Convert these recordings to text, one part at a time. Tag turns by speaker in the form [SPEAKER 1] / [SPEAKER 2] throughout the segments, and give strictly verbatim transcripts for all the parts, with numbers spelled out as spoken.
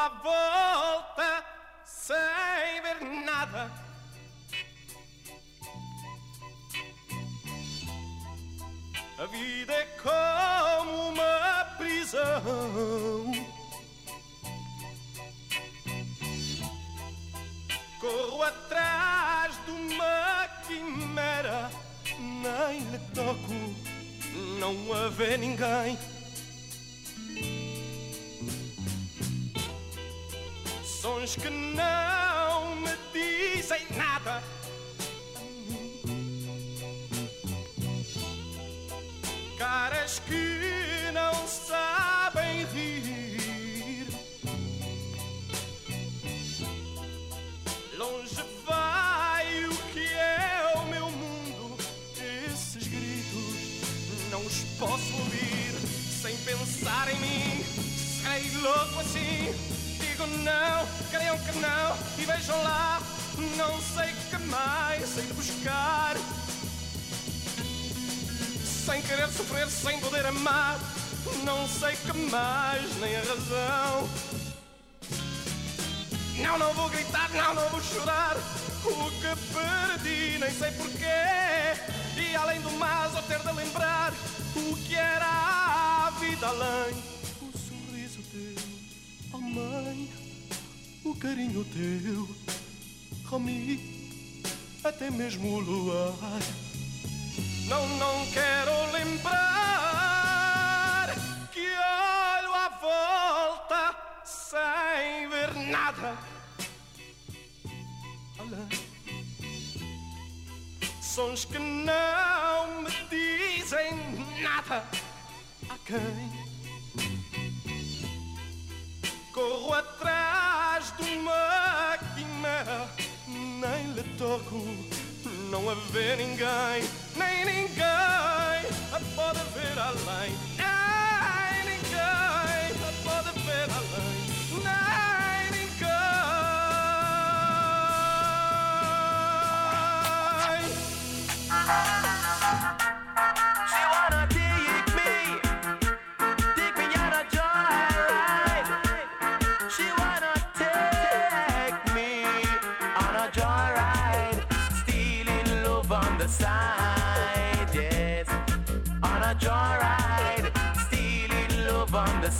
[SPEAKER 1] à volta sem ver nada. A vida é como uma prisão. Corro atrás de uma quimera, nem lhe toco, não a vê ninguém. Sons que não me dizem nada. Caras que não sabem rir. Longe vai o que é o meu mundo. Esses gritos não os posso ouvir sem pensar em mim. Serei louco assim. Digo não, creiam que não. E vejam lá, não sei que mais sei de buscar. Sem querer sofrer, sem poder amar. Não sei que mais, nem a razão. Não, não vou gritar, não, não vou chorar. O que perdi, nem sei porquê. E além do mais, ao ter de lembrar o que era a vida além. O sorriso teu, oh mãe. O carinho teu, oh mim. Até mesmo o luar. Não, não quero lembrar que olho à volta sem ver nada. Olha, sons que não me dizem nada. A quem corro atrás de uma quimera, nem lhe toco, não a vê ninguém. Nem ninguém a pode ver além. Nem ninguém a pode ver além. Nem ninguém.
[SPEAKER 2] She wanna take me, take me on a joyride. She wanna take me on a joyride, stealing love on the side. Joyride, stealing love on the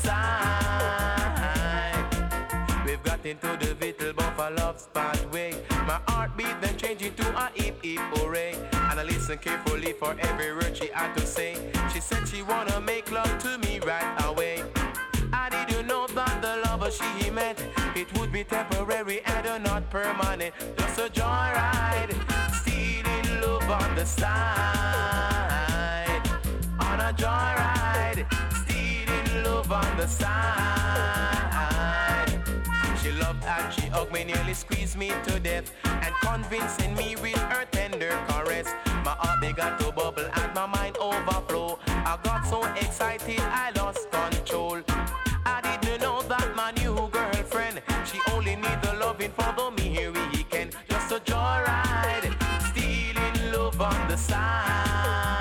[SPEAKER 2] side. We've got into the little buffer love's pathway. My heartbeat then changed into a hip hip hooray. And I listen carefully for every word she had to say. She said she wanna make love to me right away. I didn't know that the lover she met, it would be temporary and not permanent. Just a joyride, stealing love on the side. On a joyride, stealing love on the side. She loved and she hugged me, nearly squeezed me to death, and convincing me with her tender caress. My heart began to bubble and my mind overflow. I got so excited I lost control. I didn't know that my new girlfriend, she only need the loving for the mere weekend. Just a joyride, stealing love on the side.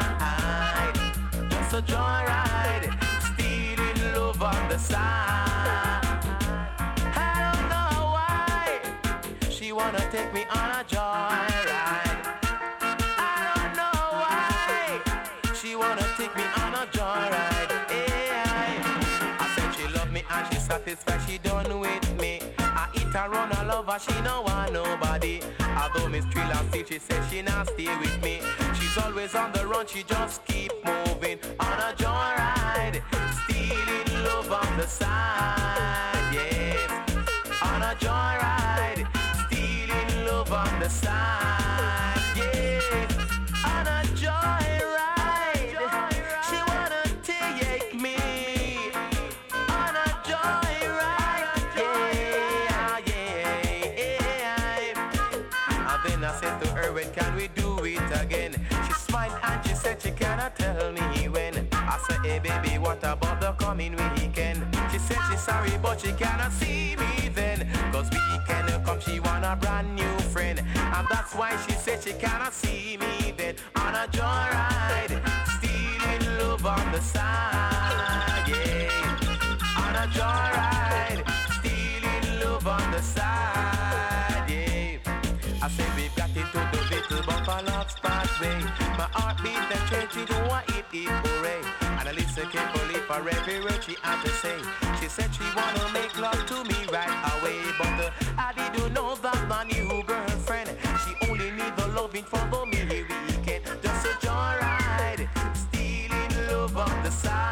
[SPEAKER 2] A joyride, stealing love on the side. I don't know why she wanna take me on a joyride. I don't know why she wanna take me on a joyride. Yeah. I said she love me and she satisfied, she done with me. I eat her run her love her, she no want nobody. Although Miss Trill and still she said she not stay with me. She's always on the run, she just keep moving. On a joyride, stealing love on the side, yes. On a joyride, stealing love on the side, yes. On a joyride, she wanna take me. On a joyride, yeah, yeah. And then I said to her, when can we do it again? She smiled and she said she cannot tell me when. I said, hey baby, what about the coming weekend? She said she's sorry but she cannot see me then. Cause weekend come she want a brand new friend. And that's why she said she cannot see me then. On a joyride, stealing love on the side, yeah. On a joyride, stealing beat the church, do I eat it, hooray. And I listen carefully for every word she had to say. She said she wanna make love to me right away, but uh, I didn't know that my new girlfriend, she only need the loving for the mini weekend. Just a joyride, stealing love on the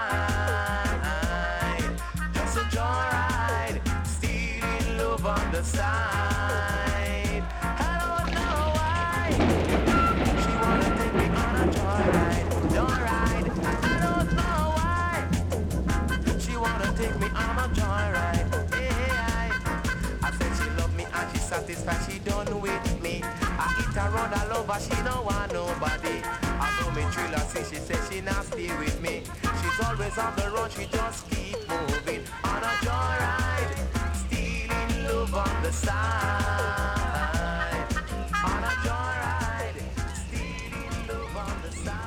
[SPEAKER 2] side. Just a joyride, stealing love on the side. I don't know why she wanna take me on a joyride, joyride. I don't know why she wanna take me on a joyride. Yeah, I said she love me and she satisfied, she done with me. I eat her on a lover, she don't want nobody. I know me thrill her, see she said she not stay with me. She's always on the run, she just keep moving on a joyride, stealing love on the side. On a joyride, stealing love on the side.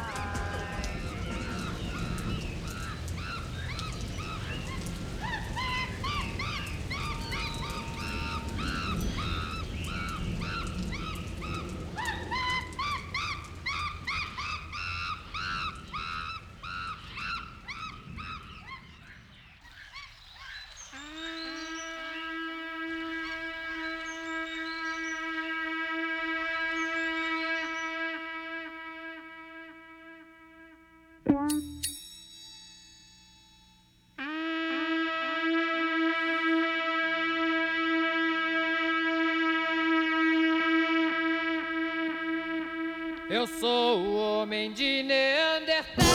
[SPEAKER 3] Eu sou o homem de Neandertal.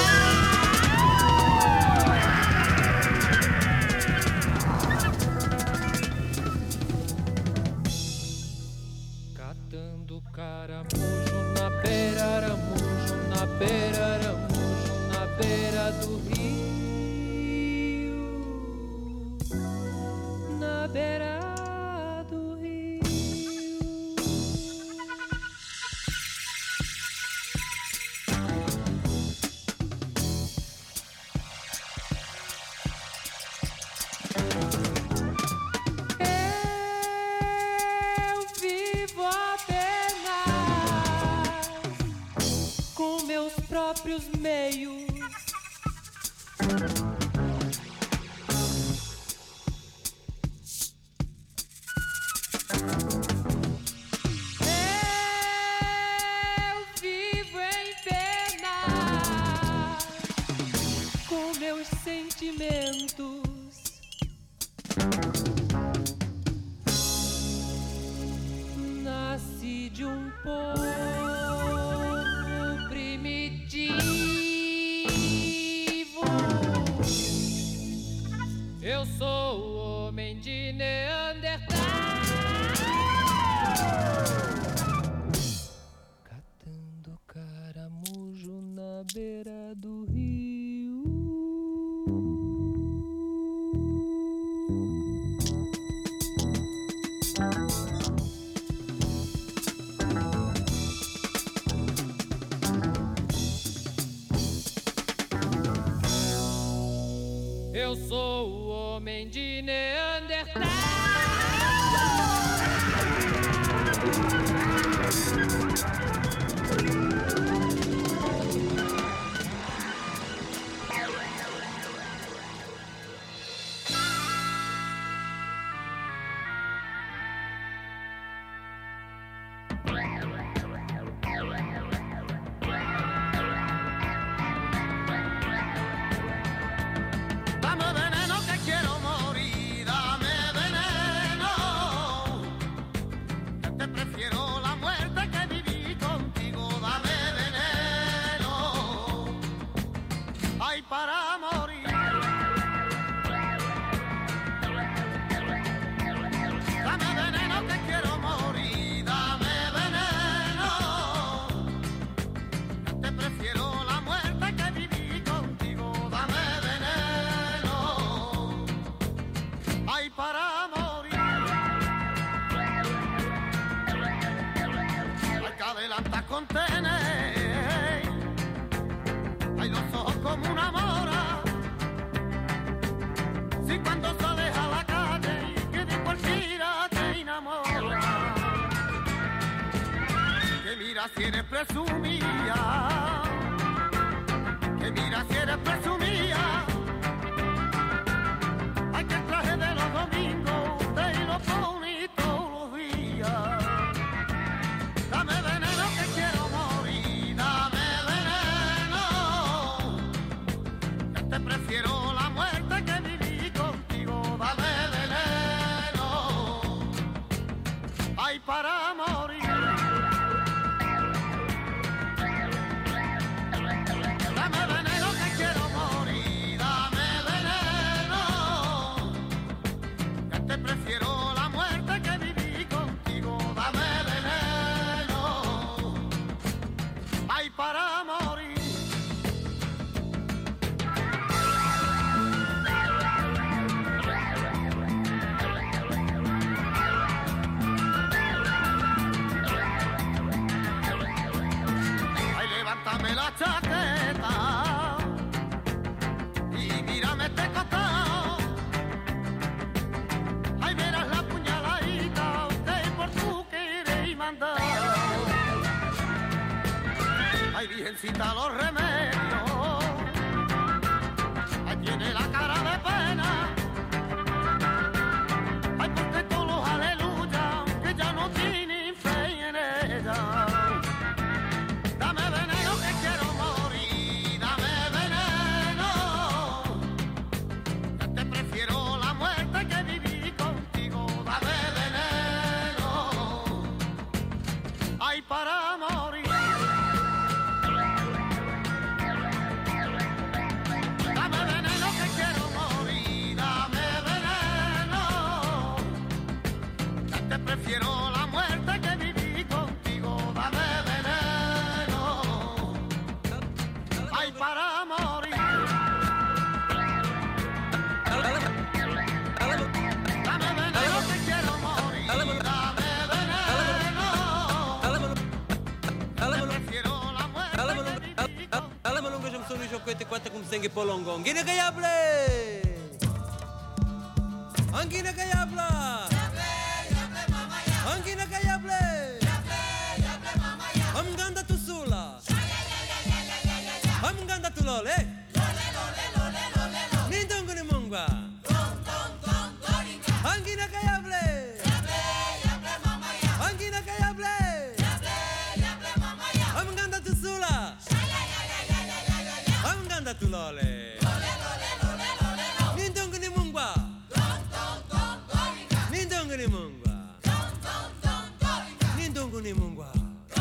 [SPEAKER 3] Catando caramujo na beira, aramujo na beira, aramujo na beira do rio, na beira. Próprios meios. Eu vivo em pena com meus sentimentos. Nasci de um povo eu sou o homem de Neandertal. Catando caramujo na beira do rio. Eu sou o homem de Neandertal. Hay los ojos como una mora. Si cuando sales a la calle y que de cualquiera te enamora. Que mira si eres presumida. Mira si eres presumida. Hay que el traje de los domingos te lo pones todos los días. Dame veneno que quiero morir, dame veneno. Que te prefiero la muerte que vivir contigo. Dame veneno. Ay, para morir. Dame veneno que quiero morir, dame veneno. Que te prefiero la muerte que vivir contigo. Dame veneno. Ay, para morir. Ay, levántame la chaqueta y mírame este costado. Ay, verás la puñaladita que por tu querer mandar. Ay, virgencita, los remedios. Ay, tiene la cara de pena. Ay, porque todos los aleluya que ya no tienen fe en ella. Dame veneno que quiero morir, dame veneno. Que te prefiero la muerte que vivir contigo. Dame veneno. Ay, para morir. Dame veneno que quiero morir, dame veneno. Que te prefiero la muerte que vivir contigo. Dame veneno. Ay, para morir. Dame veneno que quiero morir, dame veneno. Te prefiero la muerte que vivir contigo.
[SPEAKER 4] Alla malunga jam sonu jokwete kwata kum senge polongo. Ngine kayable. Angina kayabla. Angina kayable. Am ganda tu sula. Am ganda tu lole. Nindongo ni mongwa. Angina kayable. Angina kayable. Am ganda tu sula. Am ganda tu lole. Nindongo ni mongwa. Nindongo ni mongwa. Nindongo ni mongwa.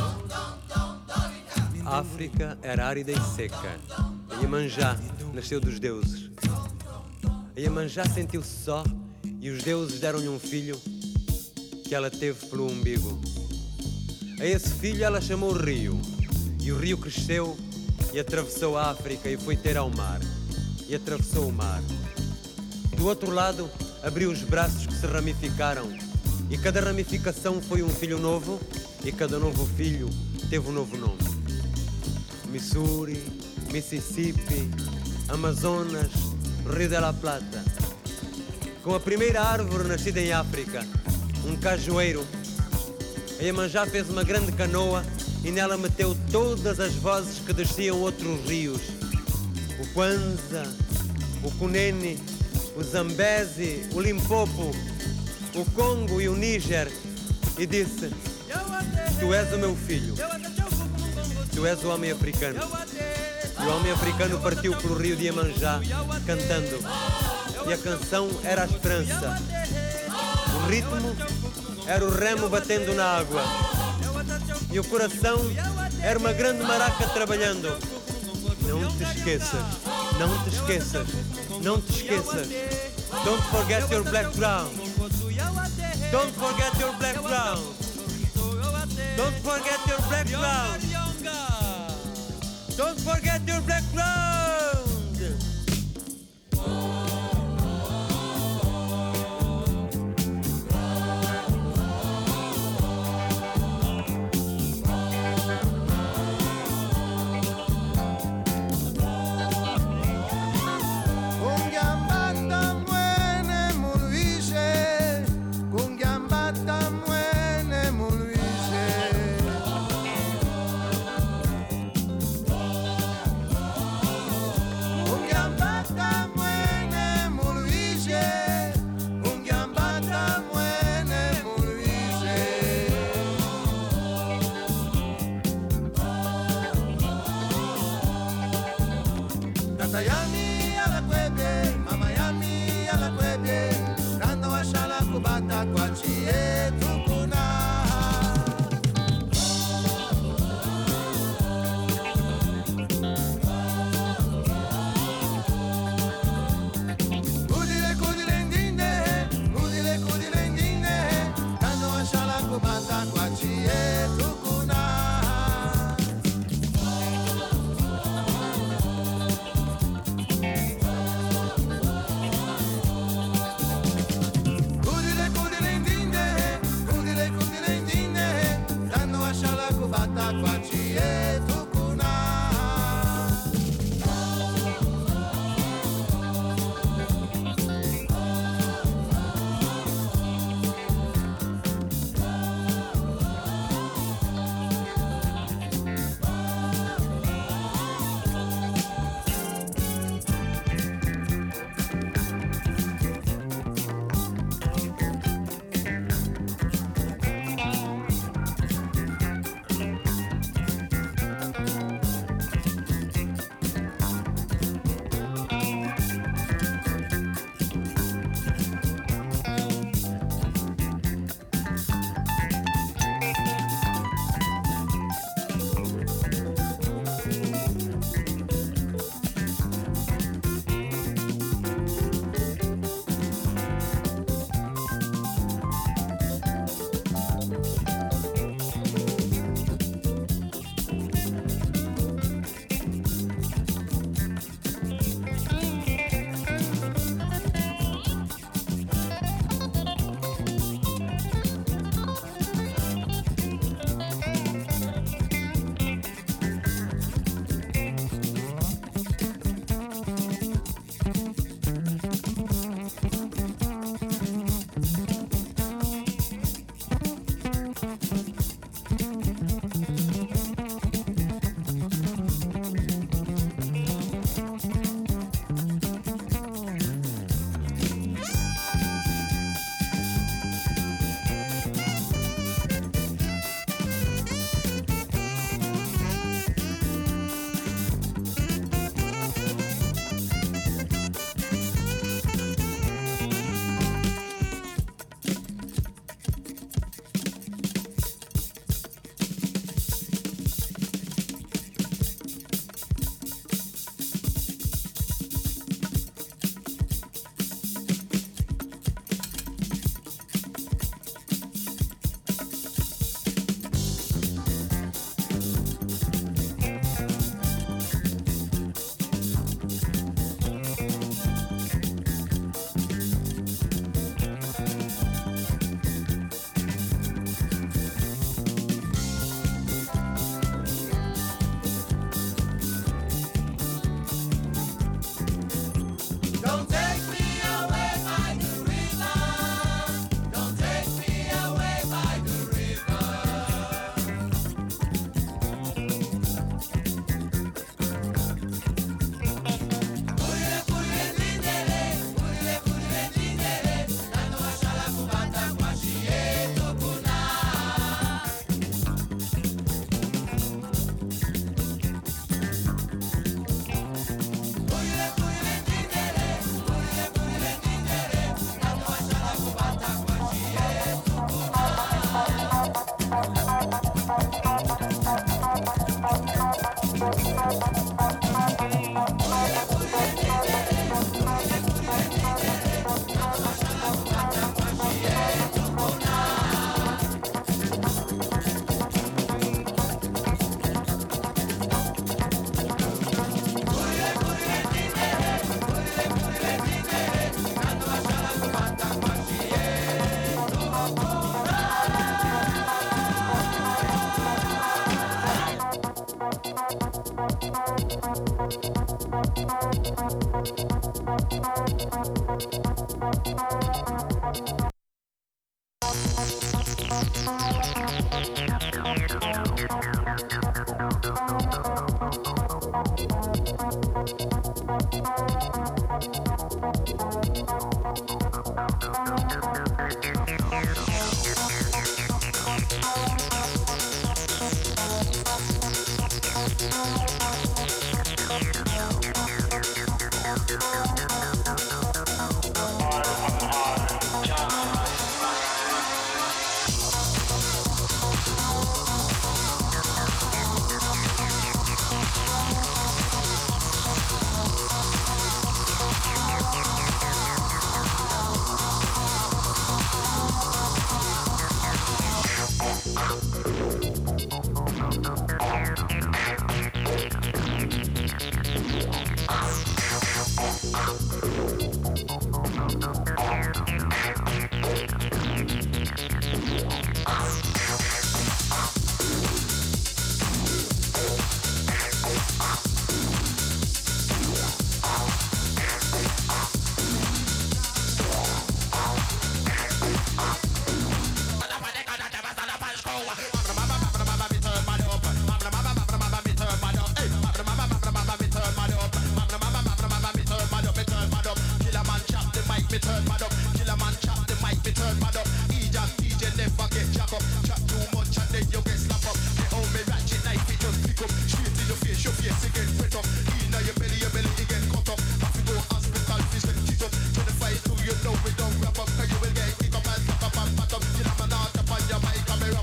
[SPEAKER 4] A África era árida e seca. A Iemanjá nasceu dos deuses. A Iemanjá sentiu-se só e os deuses deram-lhe um filho que ela teve pelo umbigo. A esse filho ela chamou Rio. E o rio cresceu e atravessou a África e foi ter ao mar. E atravessou o mar. Do outro lado, abriu os braços que se ramificaram. E cada ramificação foi um filho novo. E cada novo filho teve um novo nome. Missouri, Mississippi, Amazonas, Rio de la Plata. Com a primeira árvore nascida em África, um cajueiro, a Iemanjá fez uma grande canoa e nela meteu todas as vozes que desciam outros rios. O Kwanza, o Kunene, o Zambezi, o Limpopo, o Congo e o Níger. E disse: tu és o meu filho, tu és o homem africano. E o homem africano partiu pelo rio de Iemanjá, cantando. E a canção era a esperança. O ritmo era o remo batendo na água. E o coração era uma grande maraca trabalhando. Não te esqueças, não te esqueças, não te esqueças. Don't forget your background. Don't forget your background. Don't forget your background. Don't forget your background.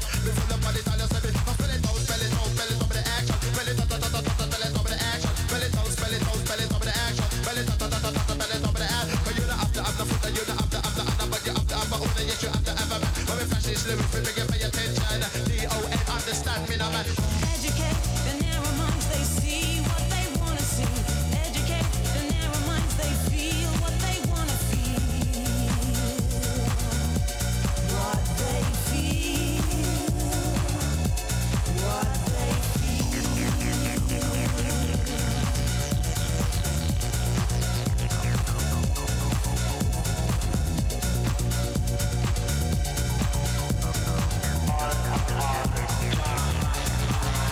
[SPEAKER 5] All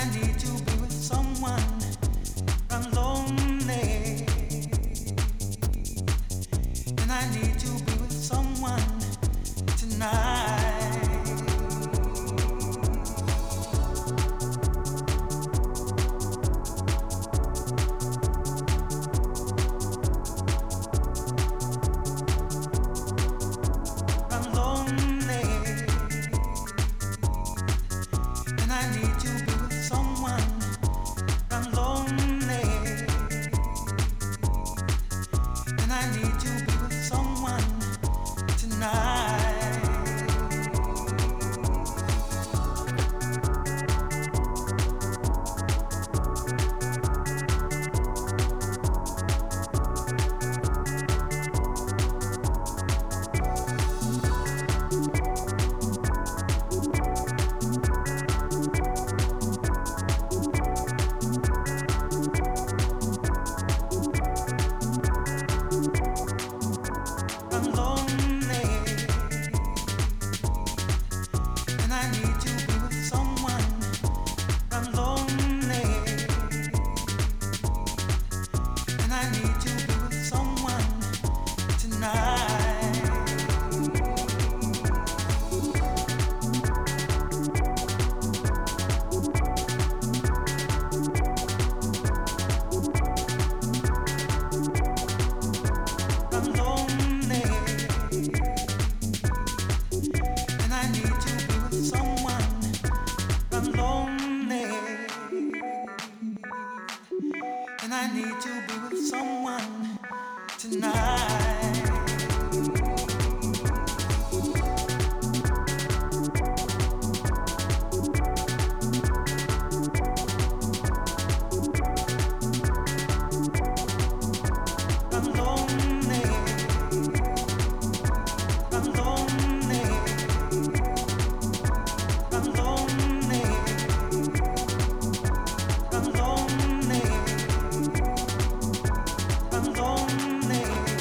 [SPEAKER 5] I'm lonely.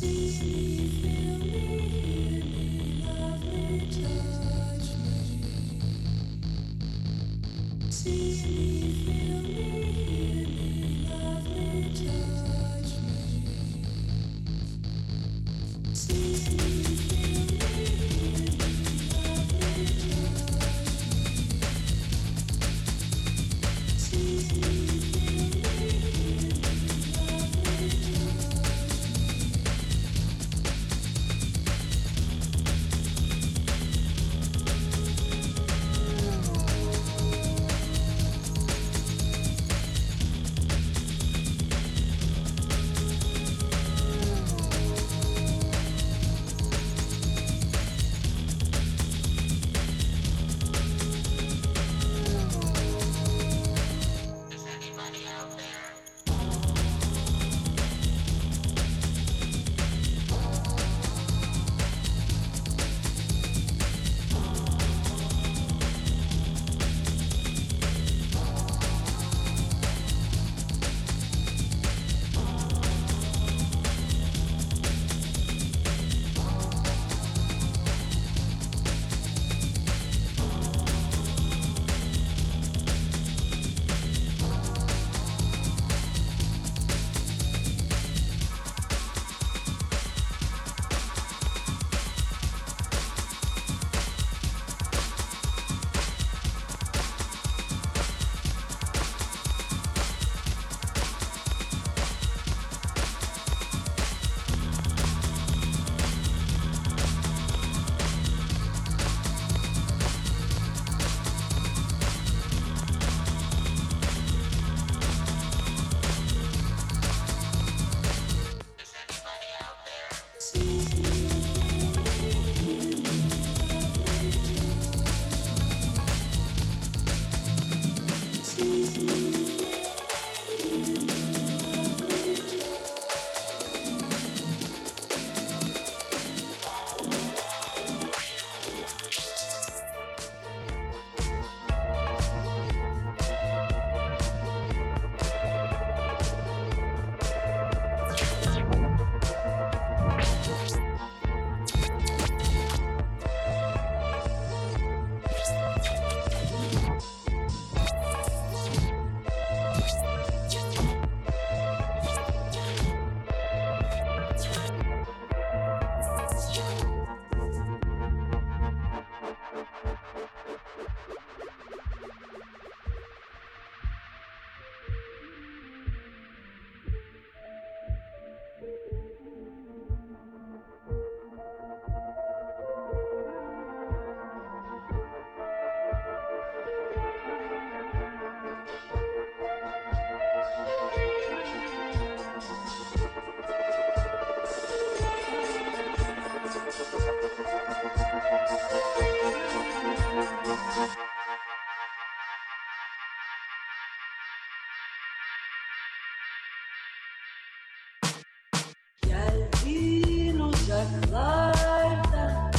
[SPEAKER 5] uzaklardan,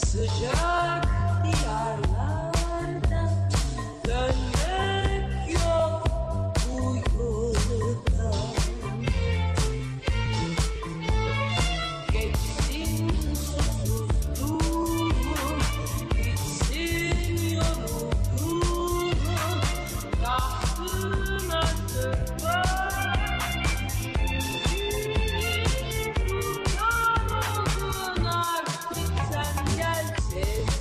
[SPEAKER 5] sıcak diyarlardan dönmek yok bu yolda. Geçsin susuzluğum, bitsin yorulduğum, tahtın artık var. Sultan oldun artık sen gel sevgilim.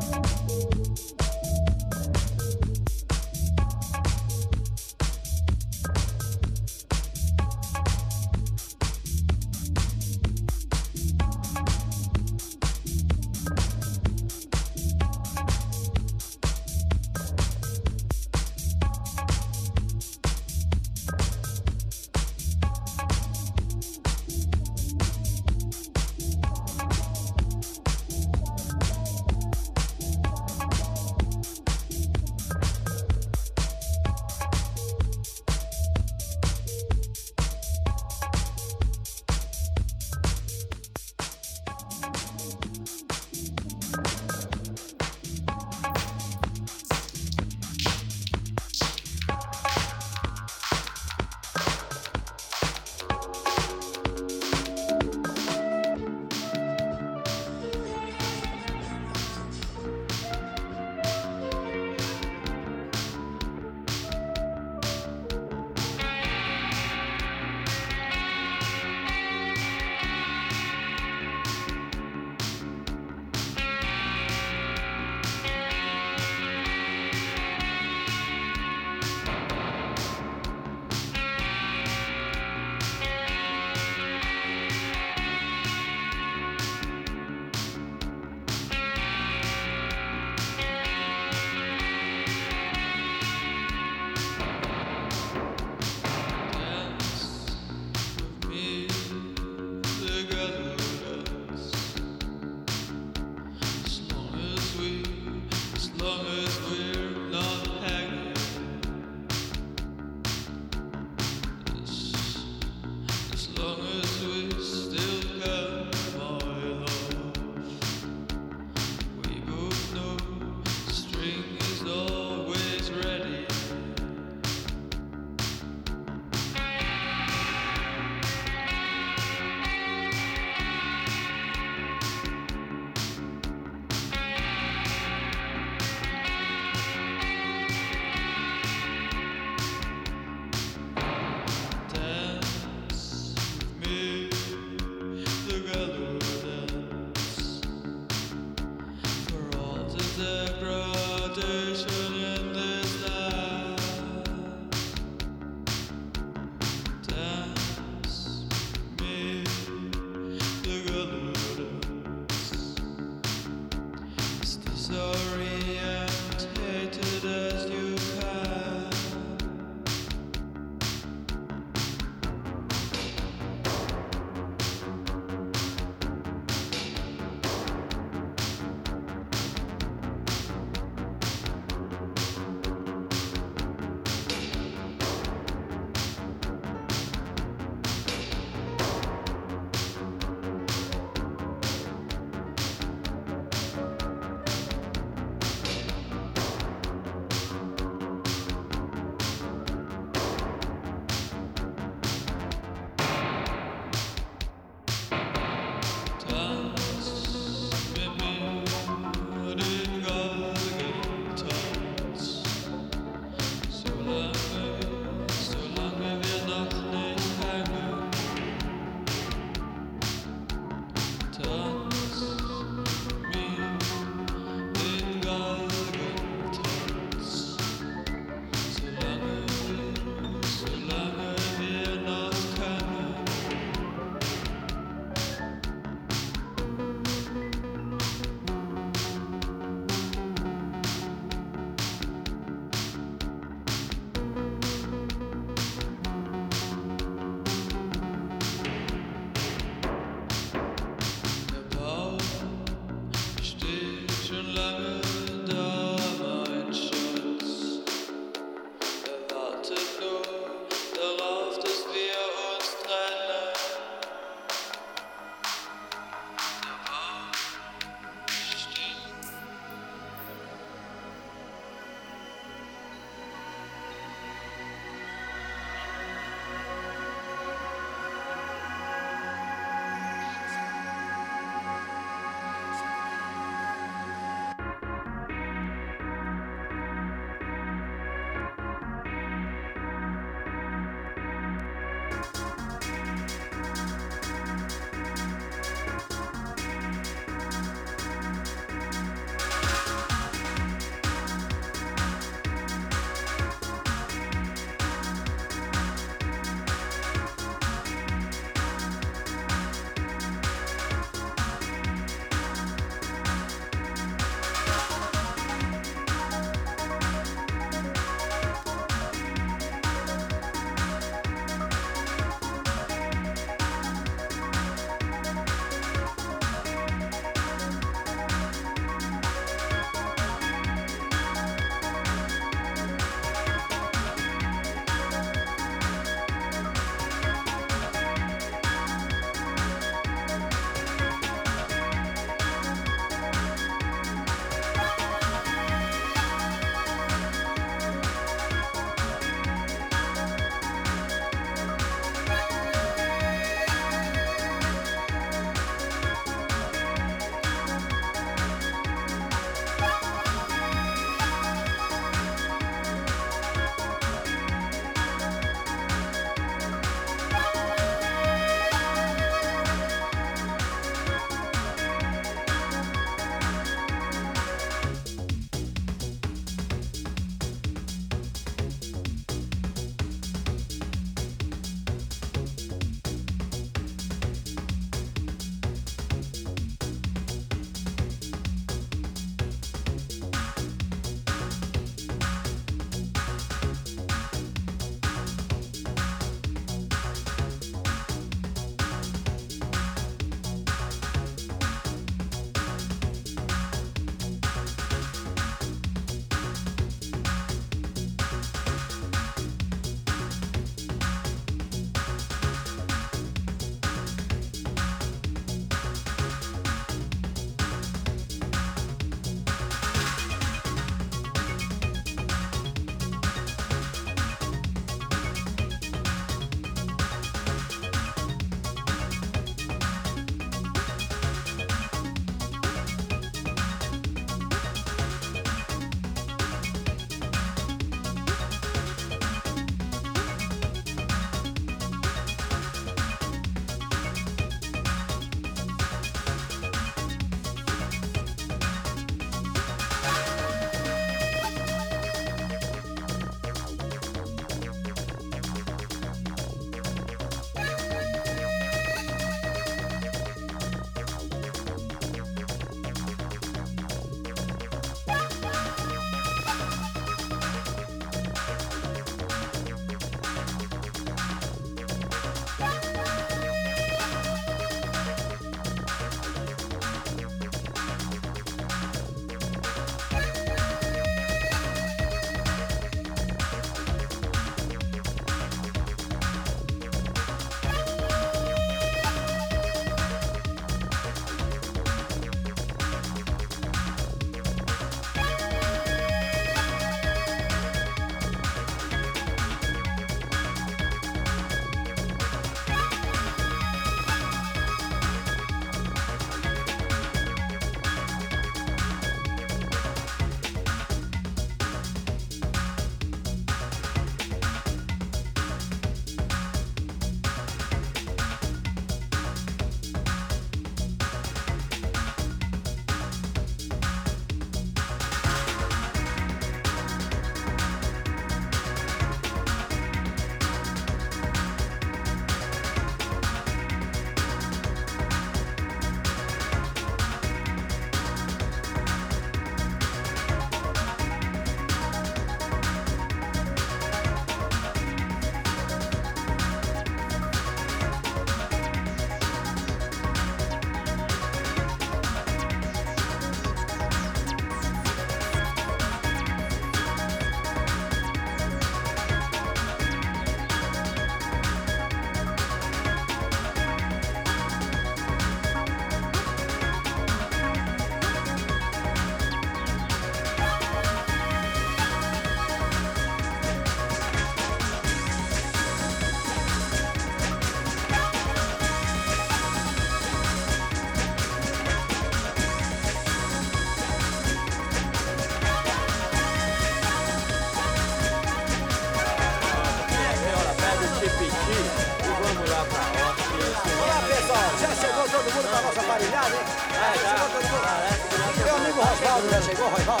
[SPEAKER 6] parilhada, hein? É, já chegou todo mundo. Meu amigo Rosvaldo já chegou, Rosvaldo?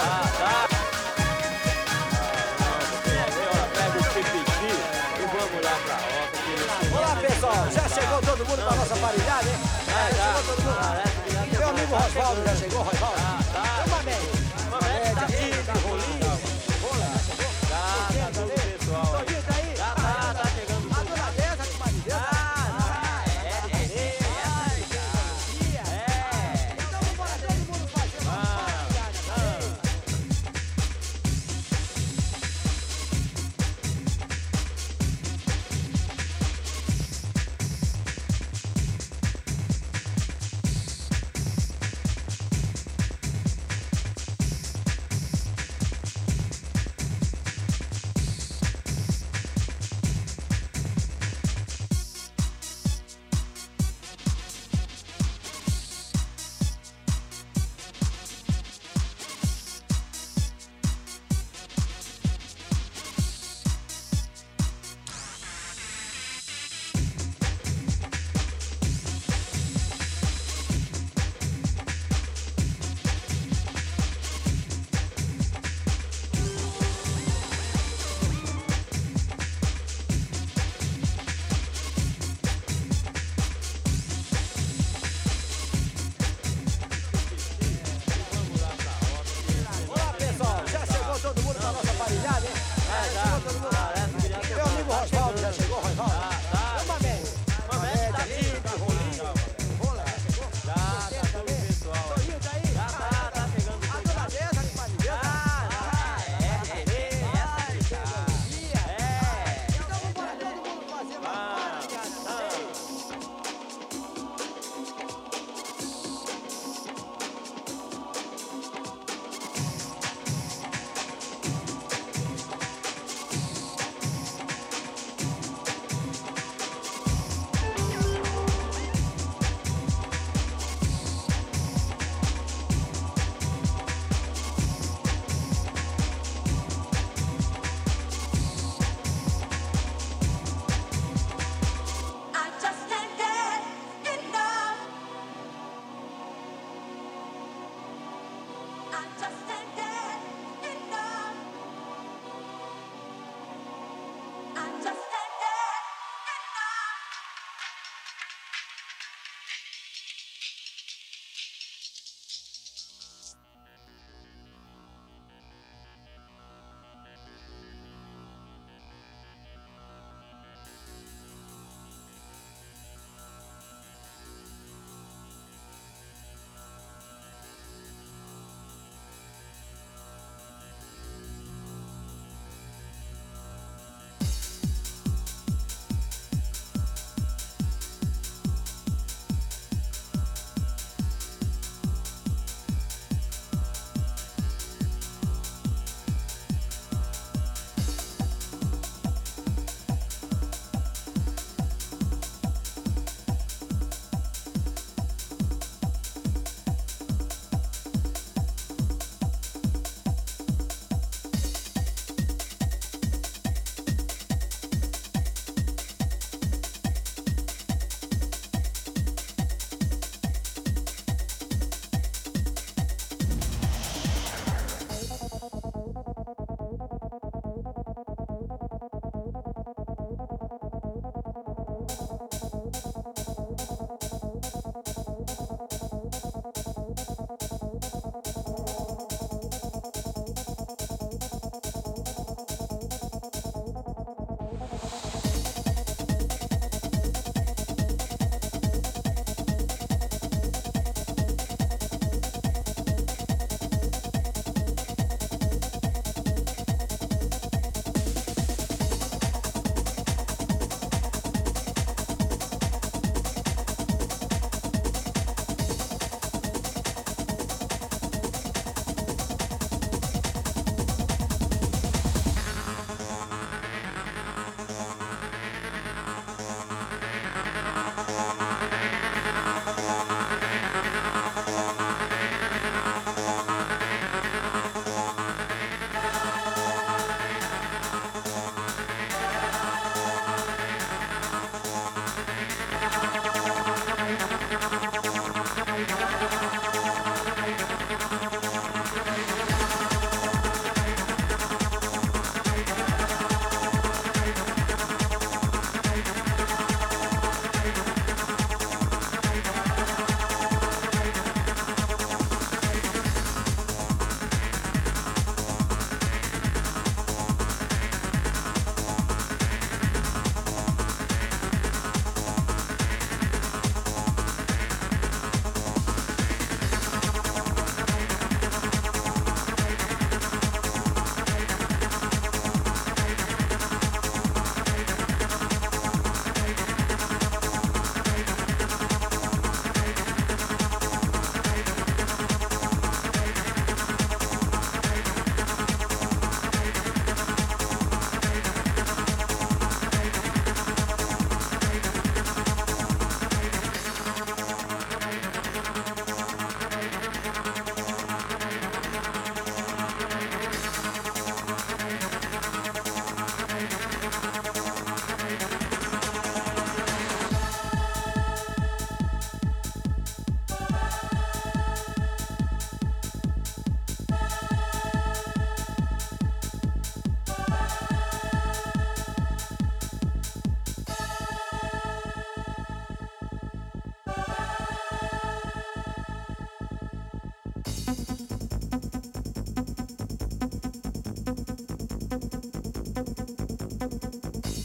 [SPEAKER 7] Pega o pipiti e vamos lá pra roça.
[SPEAKER 6] Olá, pessoal. Já chegou todo mundo pra nossa parilhada, hein? É, já chegou todo mundo. Meu amigo Rosvaldo já chegou, Rosvaldo? Uma média. Uma média, tá aqui, tá rolinho. Rola, já chegou?
[SPEAKER 7] Já, tá tudo pessoal.
[SPEAKER 6] Toninho tá aí?
[SPEAKER 7] Já tá, tá chegando.
[SPEAKER 6] A dona Deza, a comadre Deza. Então vambora, todo mundo fazer uma parilhada.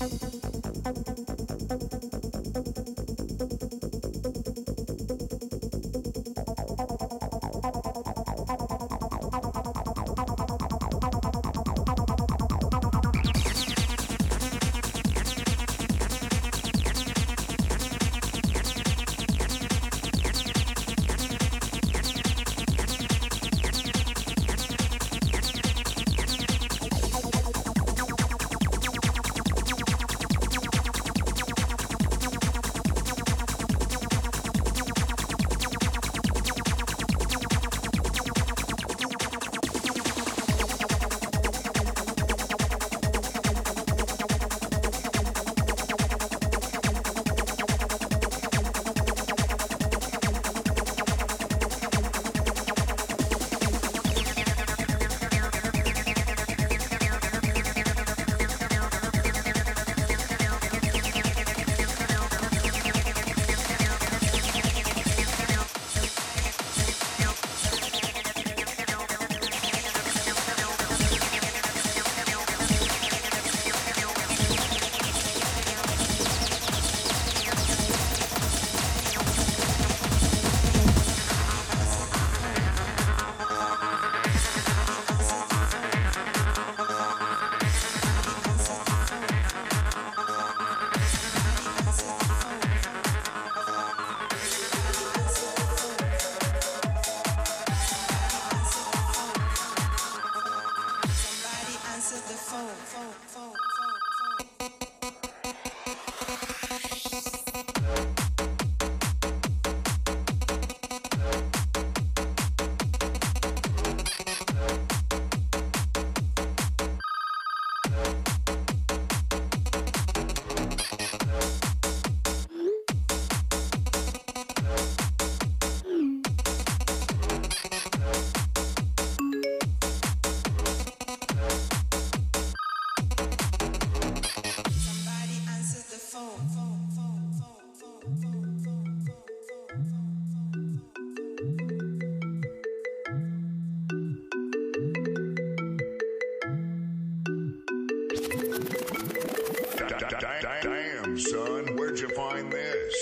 [SPEAKER 8] Damn, son, where'd you find this?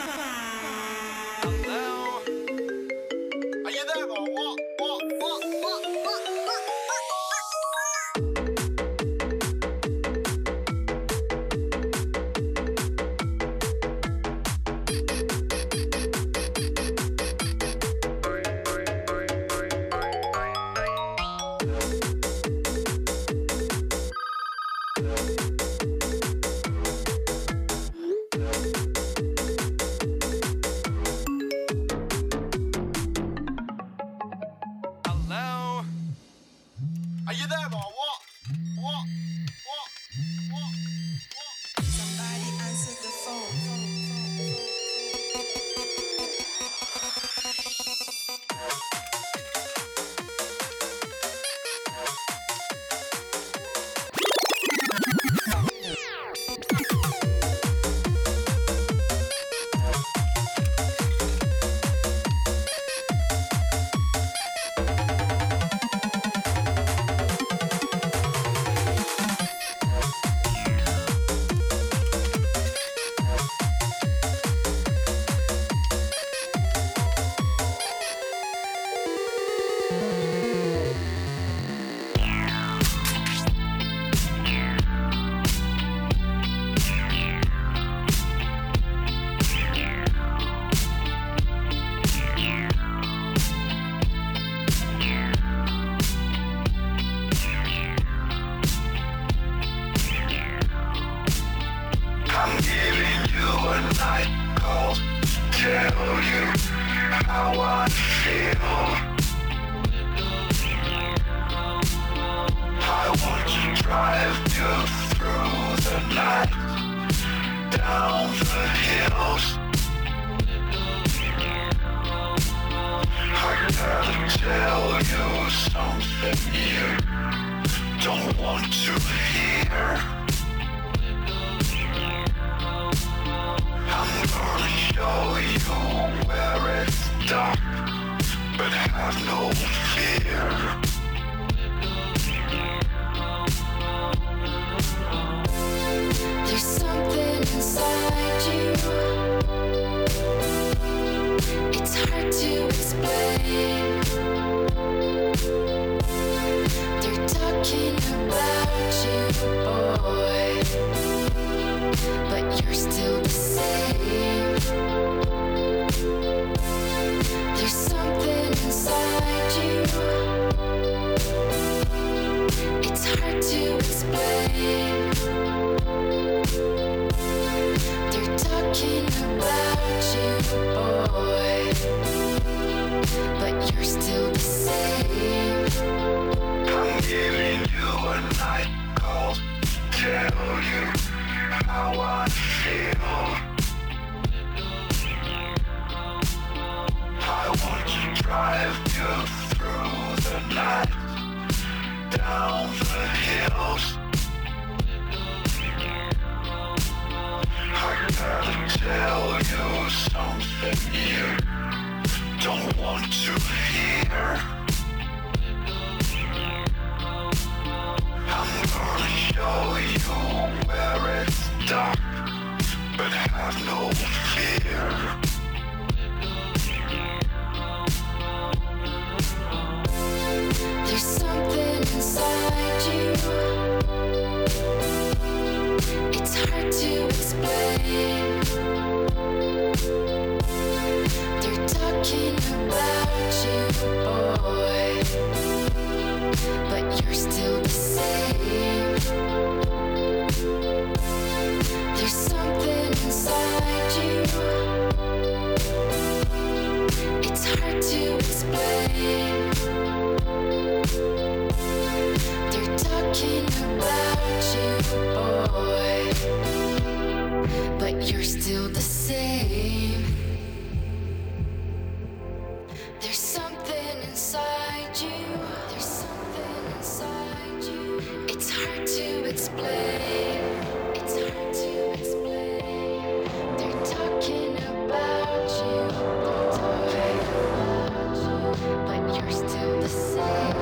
[SPEAKER 1] Hello? Are you there or what? What? What? What? What? Are you there or what? What? What? What? What?
[SPEAKER 9] Somebody answer the phone.
[SPEAKER 10] There's same. There's something inside you. It's hard to explain. They're talking about you, boy, but you're still the same.
[SPEAKER 11] I'm giving you a night call to tell you how I feel. I want to drive you through the night, down the hills. I gotta tell you something you don't want to hear. I'm gonna show you where it's dark, but have no fear.
[SPEAKER 10] There's something inside you. It's hard to explain. They're talking about you, boy, but you're still the same. There's something inside you. It's hard to explain. They're talking about you, boy, but you're still the same. There's something inside you. There's something inside you. It's hard to explain. It's hard to explain. They're talking about you, boy, but you're still the same.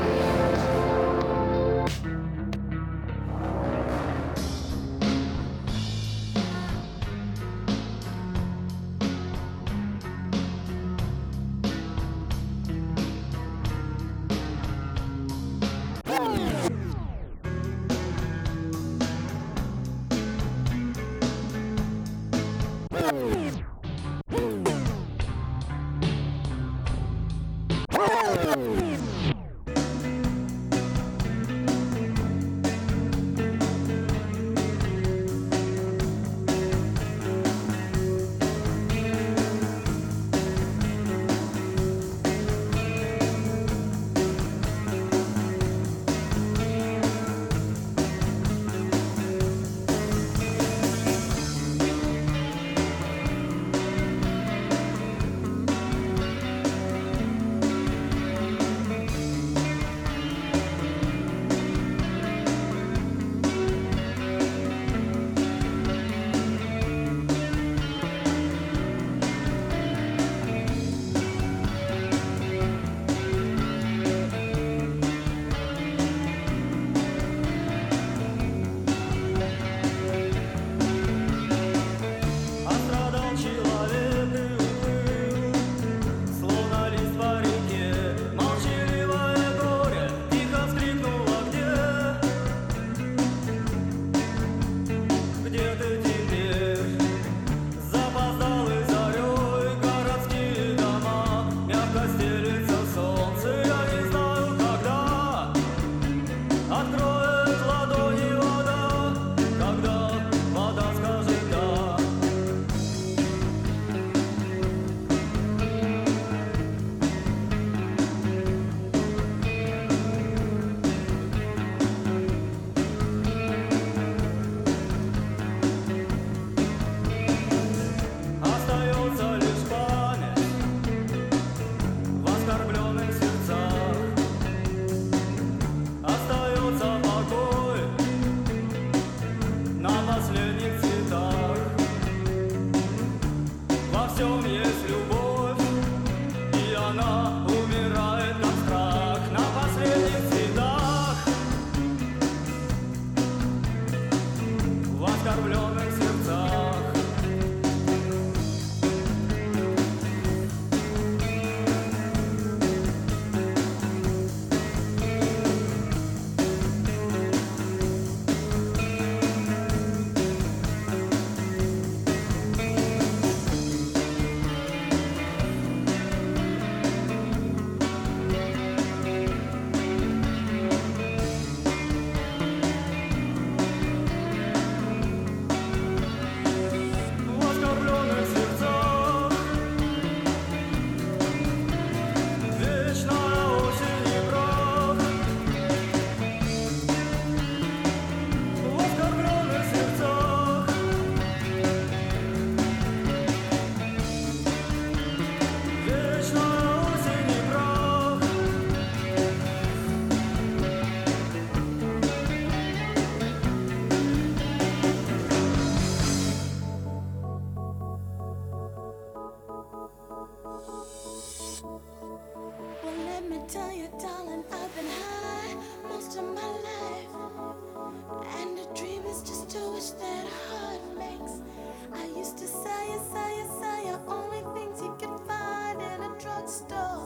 [SPEAKER 12] tell you, darling, I've been high most of my life. And a dream is just a wish that a heart makes. I used to say, say, say, only things you could find in a drugstore.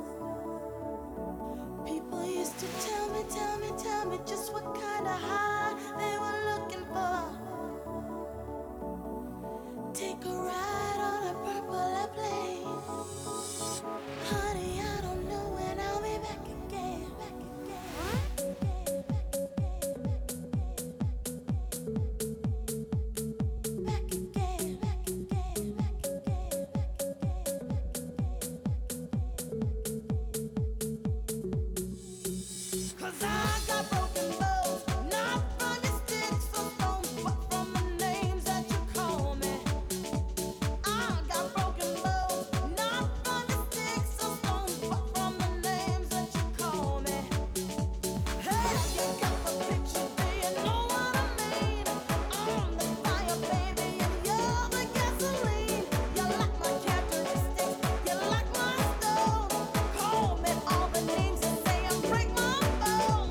[SPEAKER 12] People used to tell me, tell me, tell me just what kind of high they were looking for. Take a ride on a purple airplane. Honey, I don't know when I'll be back again. Back Cause I got broken bones, not from your sticks or stones, but from the names that you call me. I got broken bones, not from your sticks or stones, but from the names that you call me. Hey, you got the picture, do you know what I mean? I'm the fire, baby, and you're the gasoline. You like my characteristics, you like my stone. Call me all the names you say and break my bones.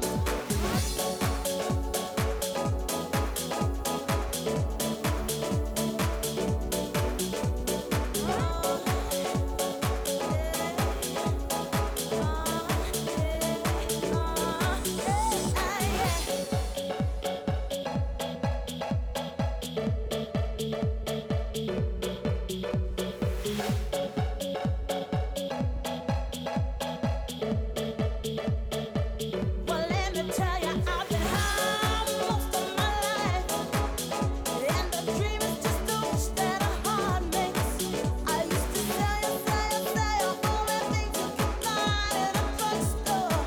[SPEAKER 12] Well, let me tell you, I've been high most of my life, and a dream is just a wish that a heart makes. I used to say, say, say, only things you can find in a drugstore.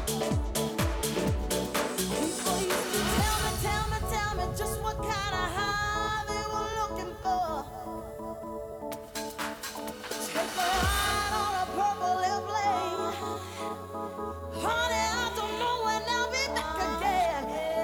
[SPEAKER 12] People used to tell me, tell me, tell me just what kind of high they were looking for. Take a ride on a purple airplane. Honey, I don't know when I'll be back again.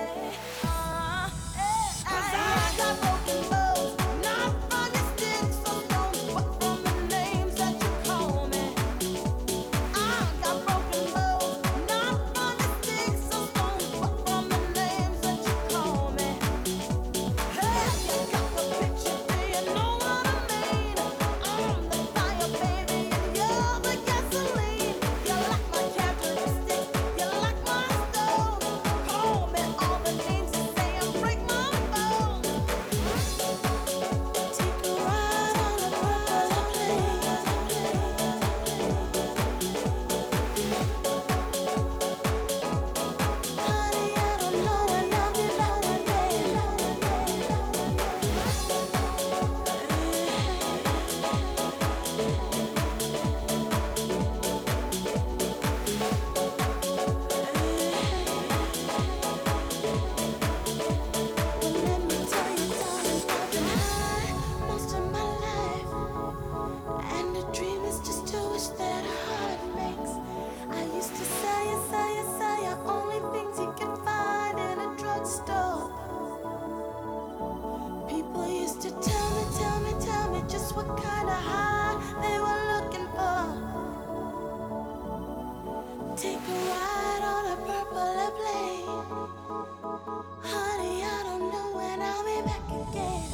[SPEAKER 12] Cause I got broken bones, not from your sticks or stones, but from the names that you call me. I got broken bones, not from your sticks or stones, but from the names that you call me. Hey, you got the picture, do you know what I mean? I'm the fire, baby, and you're the gasoline. You like my characteristics, you like my stone. Call me all the names you say and break my bones. Take a ride on a purple airplane. Honey, I don't know when I'll be back again. Let me tell you, darling, I've been high most of my life, and a dream is just a wish that a heart makes. I used to say, say, say, only things you can find in a drugstore. People used to tell me, tell me, tell me just what kind of high they were looking for. Take a ride on a purple airplane. Honey, I don't know when I'll be back again.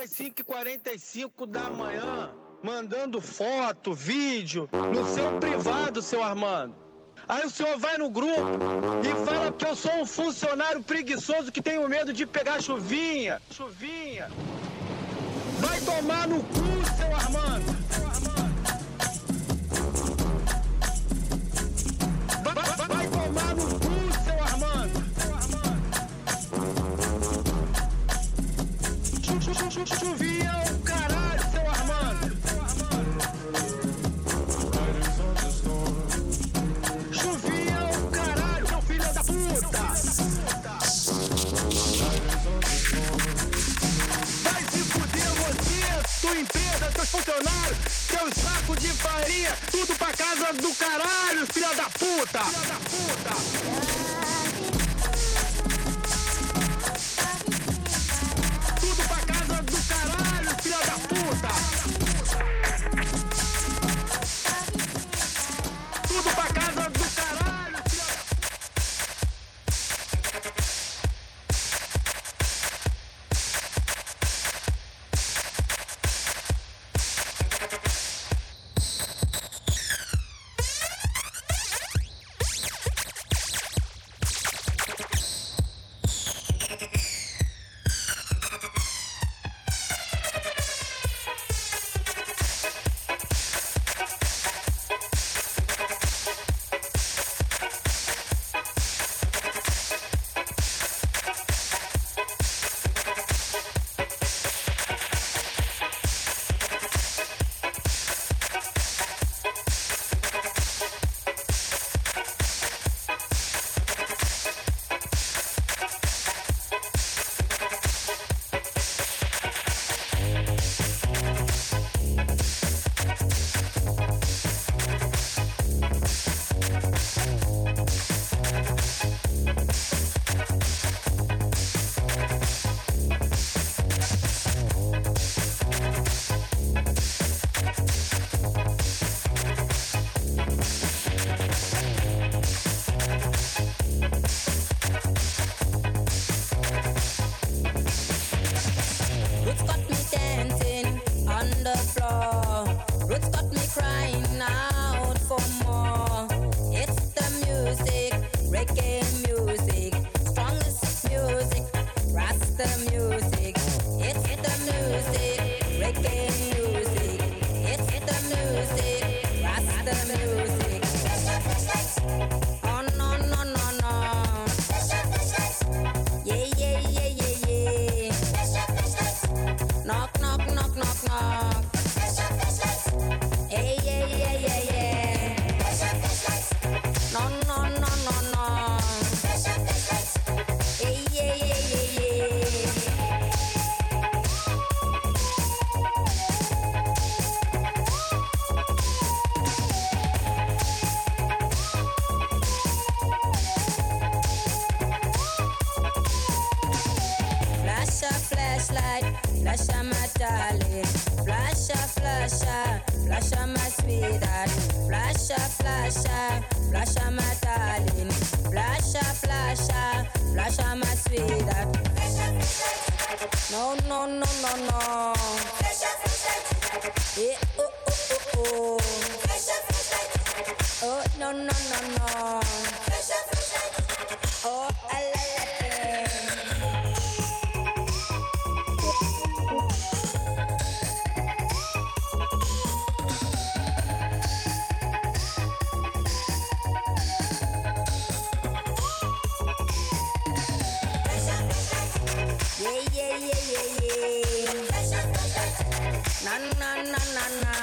[SPEAKER 13] das cinco e quarenta e cinco da manhã, mandando foto, vídeo, no seu privado, seu Armando. Aí o senhor vai no grupo e fala que eu sou um funcionário preguiçoso que tenho medo de pegar chuvinha. Chuvinha. Vai tomar no cu, seu Armando. Vai, vai, vai tomar no cu, seu Armando. Chu, chu, chu, chu, chuvinha é o caralho, seu Armando. Chuvinha é o caralho, seu filho da puta. Vai se fuder você, tua empresa, teus funcionários, teus sacos de farinha, tudo pra casa do caralho, filha da puta. Filha da puta. Tudo pra casa do caralho, filha da puta. Tudo pra casa do caralho, filha da puta.
[SPEAKER 14] Roots got me dancing on the floor. Roots got me crying out for more. It's the music, reggae music, strongest music, Rasta music. It's the music, reggae music. It's the music, Rasta music. Oh no no no no. Yeah yeah yeah yeah yeah. Knock, knock, knock, knock, knock. Hey, yeah, yeah, yeah, yeah. No, no, no, no, no. Hey, yeah, yeah, yeah, yeah. Flash a flashlight, flash a my darling. Flash a flash a, flash a my sweetheart. Flash a flash a, flash a my darling. Flash a flash a, flash a my sweetheart. No, no, no, no, no. Yeah, oh, oh, oh, oh. Oh, no, no, no, no. Oh, I like it. Yeah, yeah, yeah, yeah, yeah. Na na na na na.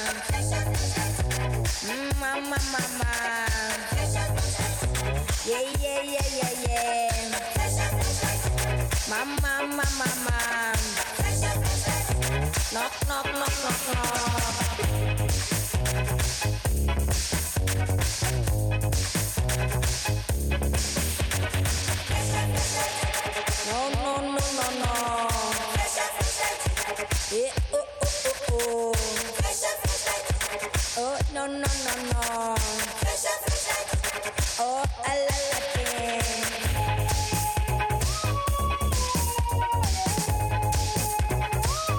[SPEAKER 14] Mm, mama, mama. Yeah, yeah, yeah, yeah, yeah. Mama, mama, mama. Knock, knock, knock, knock, knock. No, no, no, no, no. Yeah, oh, oh, oh, oh. Oh, no, no, no, no. Oh, I like it.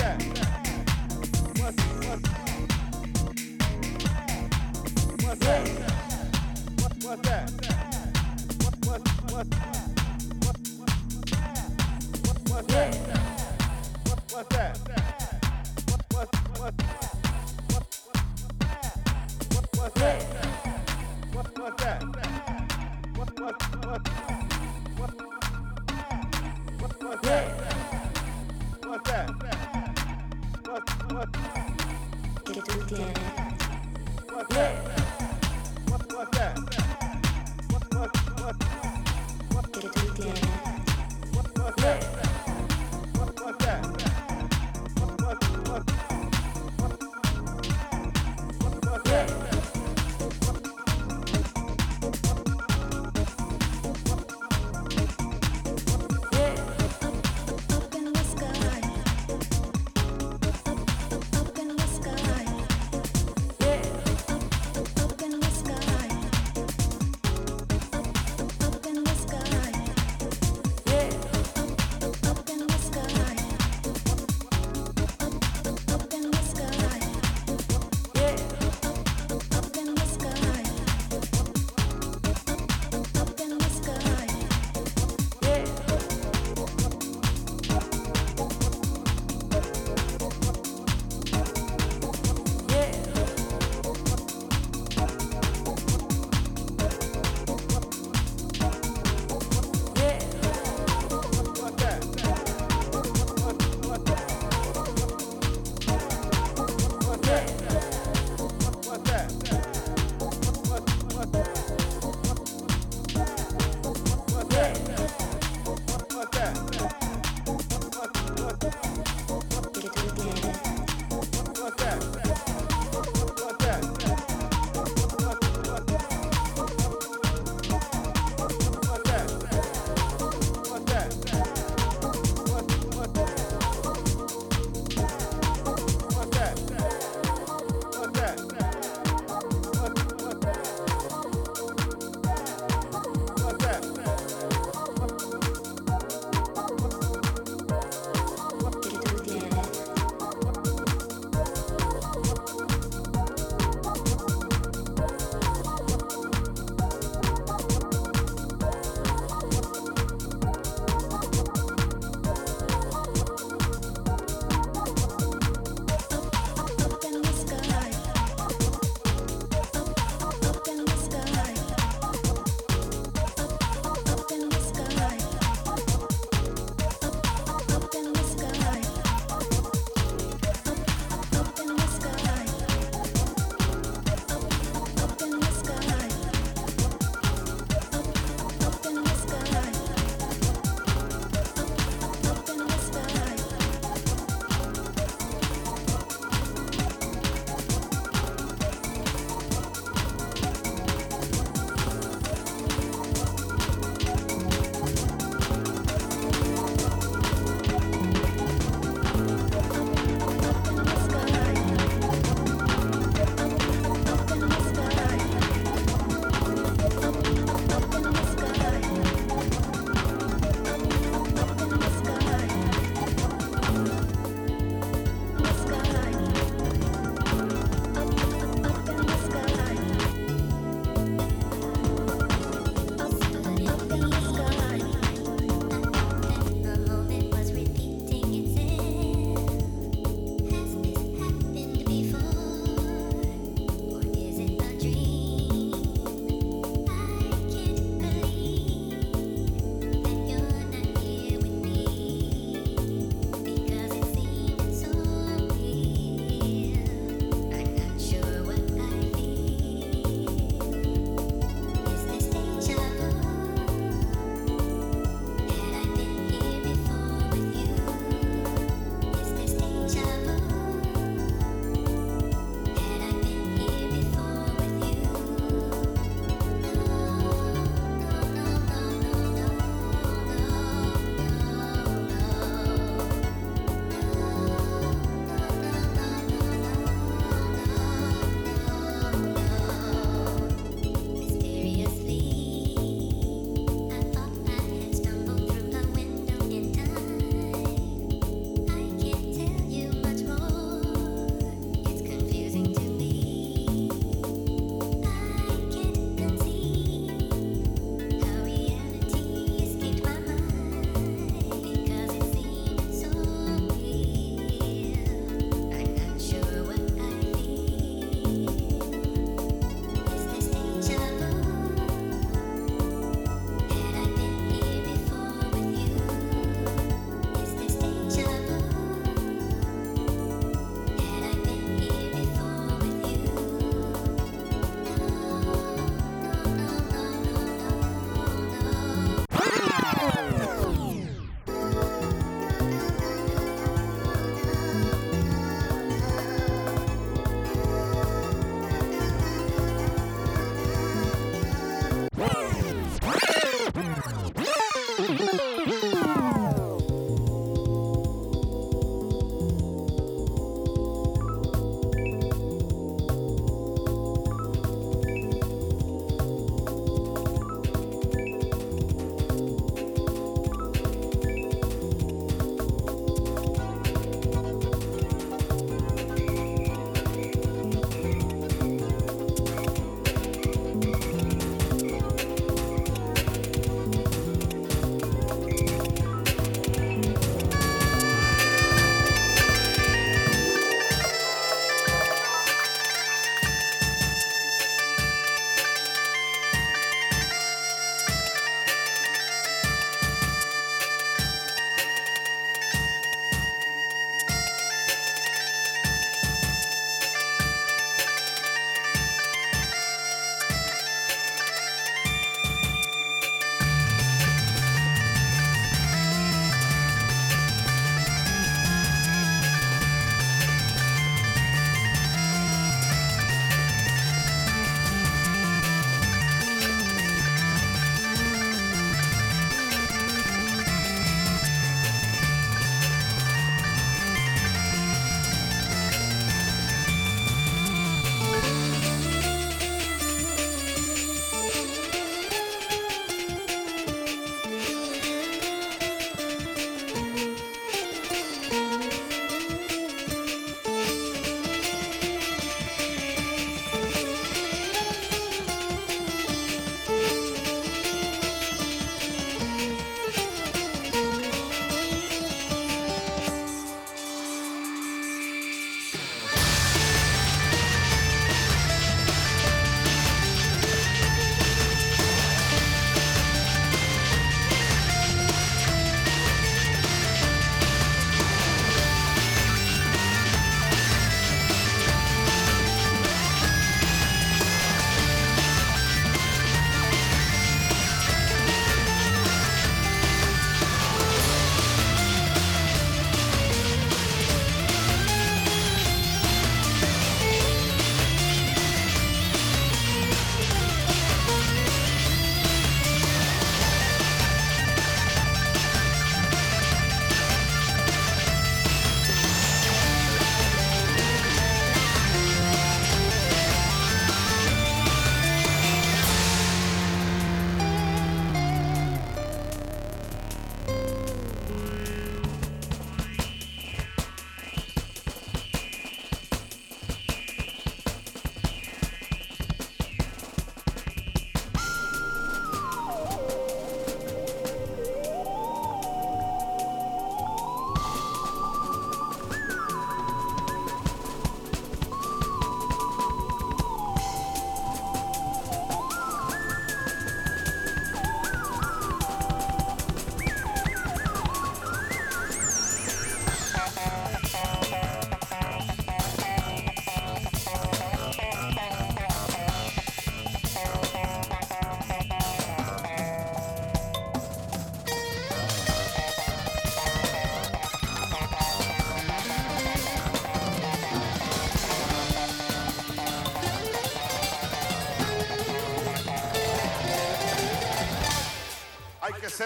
[SPEAKER 15] that? What's what's what's that? What what's that? What what what what what what's that? What what's that? What what what what what what's that? What what's that? What what what what what what's that? What's that? What what
[SPEAKER 10] Get it together.
[SPEAKER 15] what's that? What what's that? What what what what
[SPEAKER 10] Get it together.
[SPEAKER 15] what what's that? What what's that? What what what what what what's that?
[SPEAKER 10] Up in the sky. Up in the sky. Up in the sky. Up in the sky. Up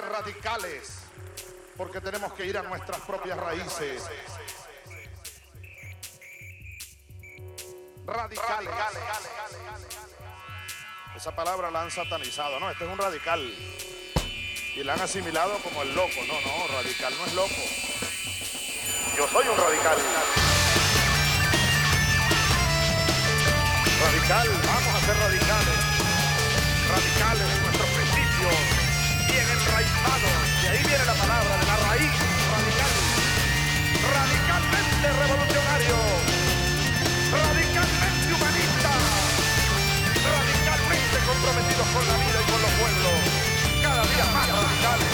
[SPEAKER 16] ser radicales, porque tenemos que ir a nuestras propias raíces. Radicales. Esa palabra la han satanizado, ¿no? Este es un radical. Y la han asimilado como el loco. No, no, radical no es loco. Yo soy un radical. Radical, vamos a ser radicales. Radicales en nuestros principios, bien enraizados. Y ahí viene la palabra de la raíz, radical. Radicalmente revolucionario. Radicalmente humanista. Radicalmente comprometidos con la vida y con los pueblos. Cada día más radicales.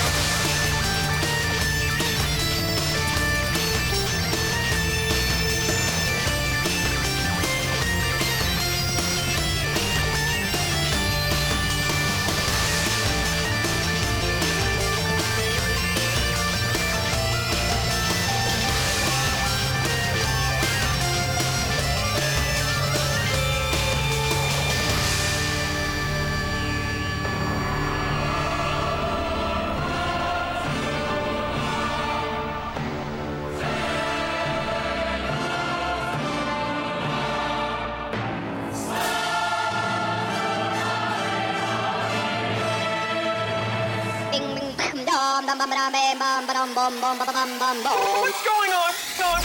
[SPEAKER 17] What's going on? on?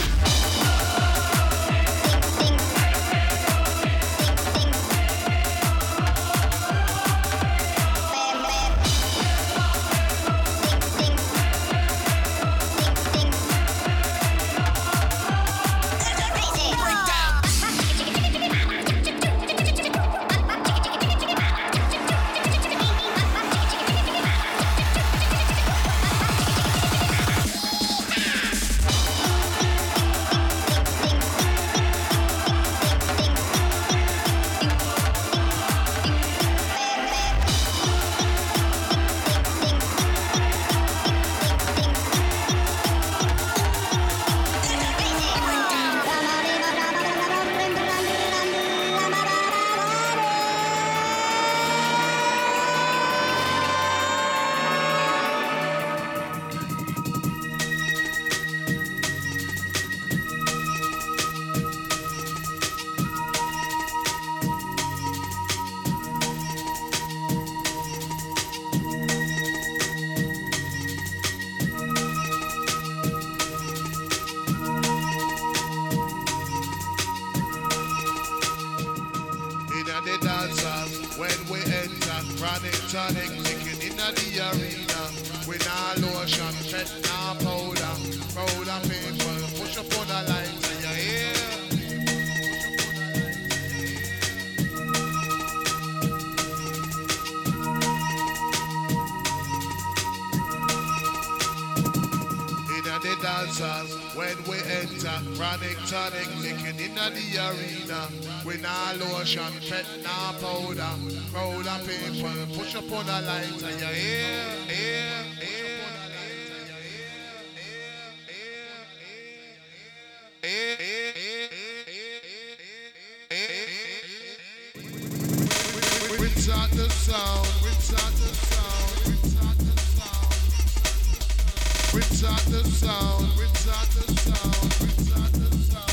[SPEAKER 18] When we enter, chronic tonic, licking in the arena. We nah lotion, pet nah powder. Crowd of people push up on the lights and you hear, hear, hear. We start the sound, we start the sound, we start the sound. We start the sound, we start the sound, we start the sound.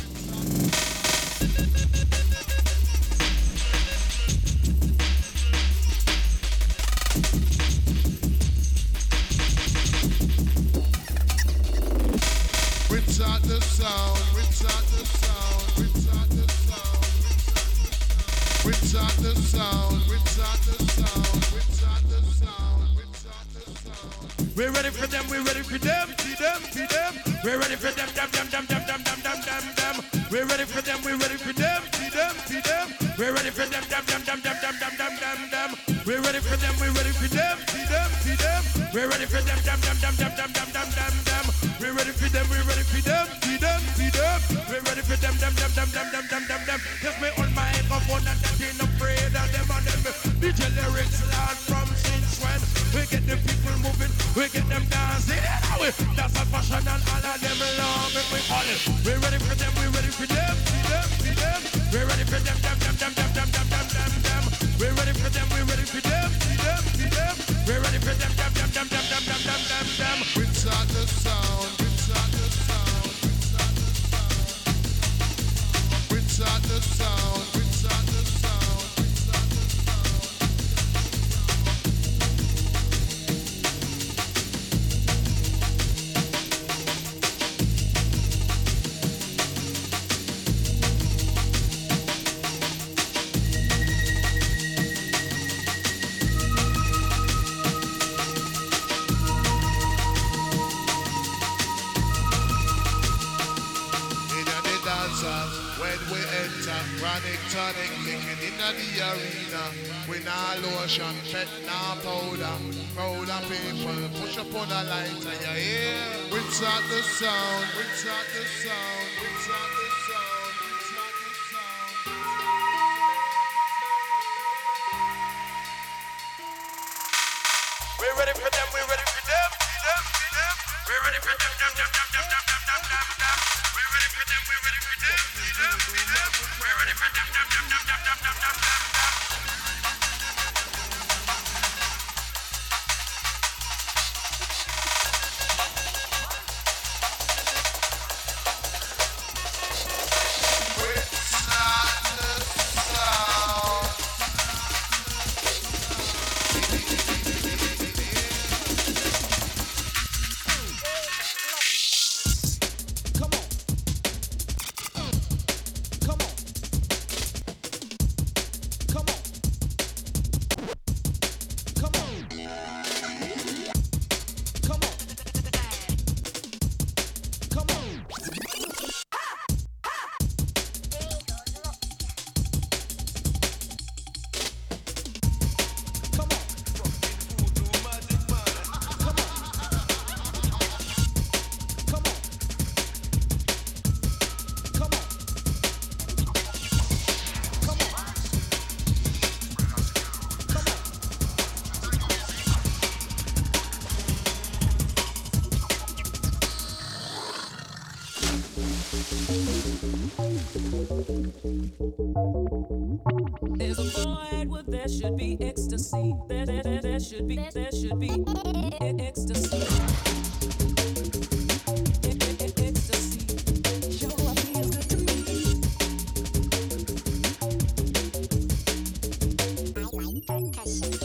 [SPEAKER 18] We start the sound, we start the sound, we start the sound. We start the sound, we start the sound, we start the sound, we start the sound.
[SPEAKER 1] We're ready for them, we're ready for them, see them, see them. We're ready for them, them, them, them, them, them, them, them, them, them. We're ready for them, we're ready for them, see them, see them. We're ready for them, them, them, them, them, them, them, them, them, them. We're ready for them, we're ready for them, see them, see them. We're ready for them, them, them, them, them, them, them, them, them, them. We're ready for them, we're ready for them, see them, see them. We're ready for them, them, them, them, them, them, them, them, them. Just me on my microphone and that ain't afraid of them and them. D J lyrics loud from since when we get the people moving, we get them dancing. That's a fashion and all of them love it. We call it. We're ready for them, we're ready for them, see them, see them. We're ready for them, them, them, them, them, them, them, them, them, them. We're ready for them, we're ready for them, see them, see them. We're ready for them, them, them, them, them, them.
[SPEAKER 18] dancers when we enter. Chronic tonic kicking in the arena. We nah lotion, pet nah powder. Crowd of people push up on the lights and you hear. We start the sound, we start the sound, we start the sound, we start the sound.
[SPEAKER 11] We're ready for them, we're ready for them, for them, for them. We're ready for them, them, them, them, them, them, them, them, them, them. We're ready for them, we're ready for them, for them, for them. We're ready for them, them, them, them, them, them, them, them, them.
[SPEAKER 5] There's a void where there should be ecstasy. There, there, there, there should be, there should be e- ecstasy. E- e- e- ecstasy. Your love feels good to me. I like percussion.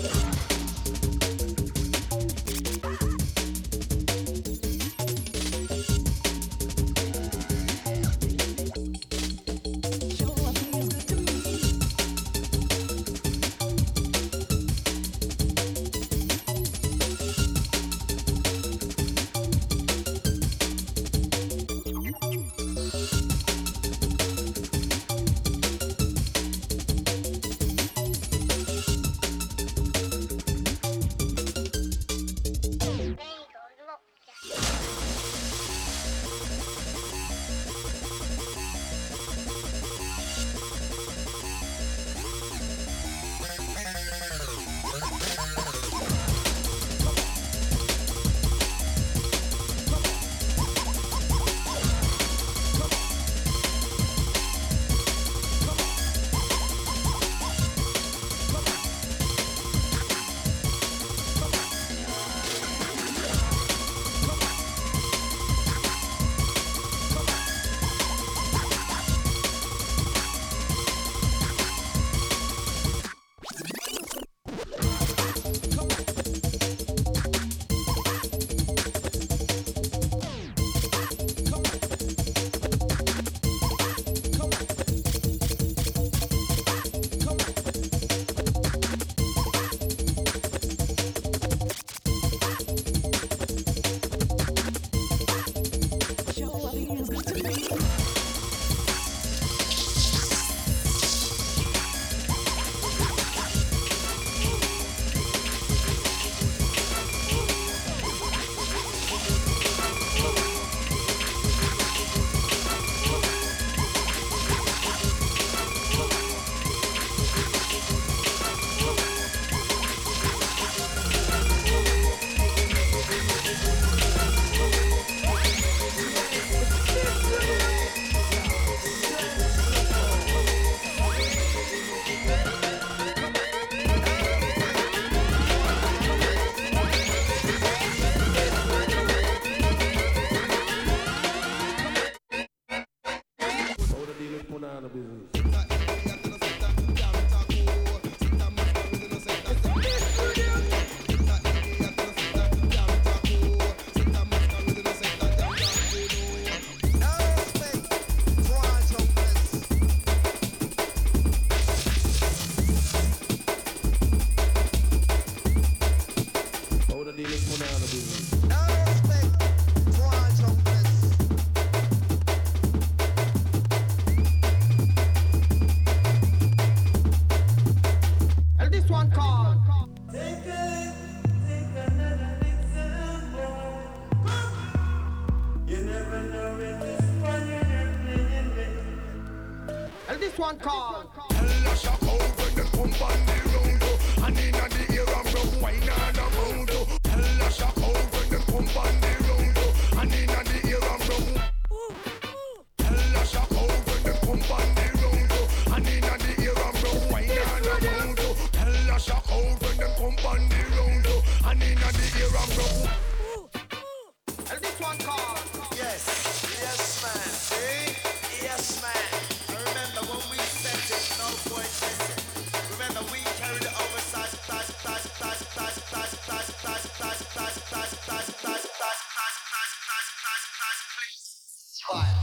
[SPEAKER 13] this one called.
[SPEAKER 18] Hella shock out when them pump on the road, oh. And inna the ear and rough wine and a mound, oh. Hella shock out when them pump on the road, oh. And inna the ear and rough. Hella shock out when them pump on the road, oh. And inna the ear and rough wine and a mound, oh. Hella shock out when them pump on the road, oh. And inna the ear and rough.
[SPEAKER 13] And this one called.
[SPEAKER 11] Yes, yes man, see? Yes man. I remember when we sent it, no boy test it. Remember we carried it oversized, size, size, size, size, size, size, size, size, size, size, size, size, size, size, size, size, please. Fire.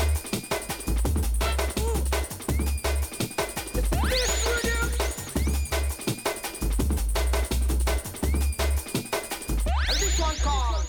[SPEAKER 13] And this one called.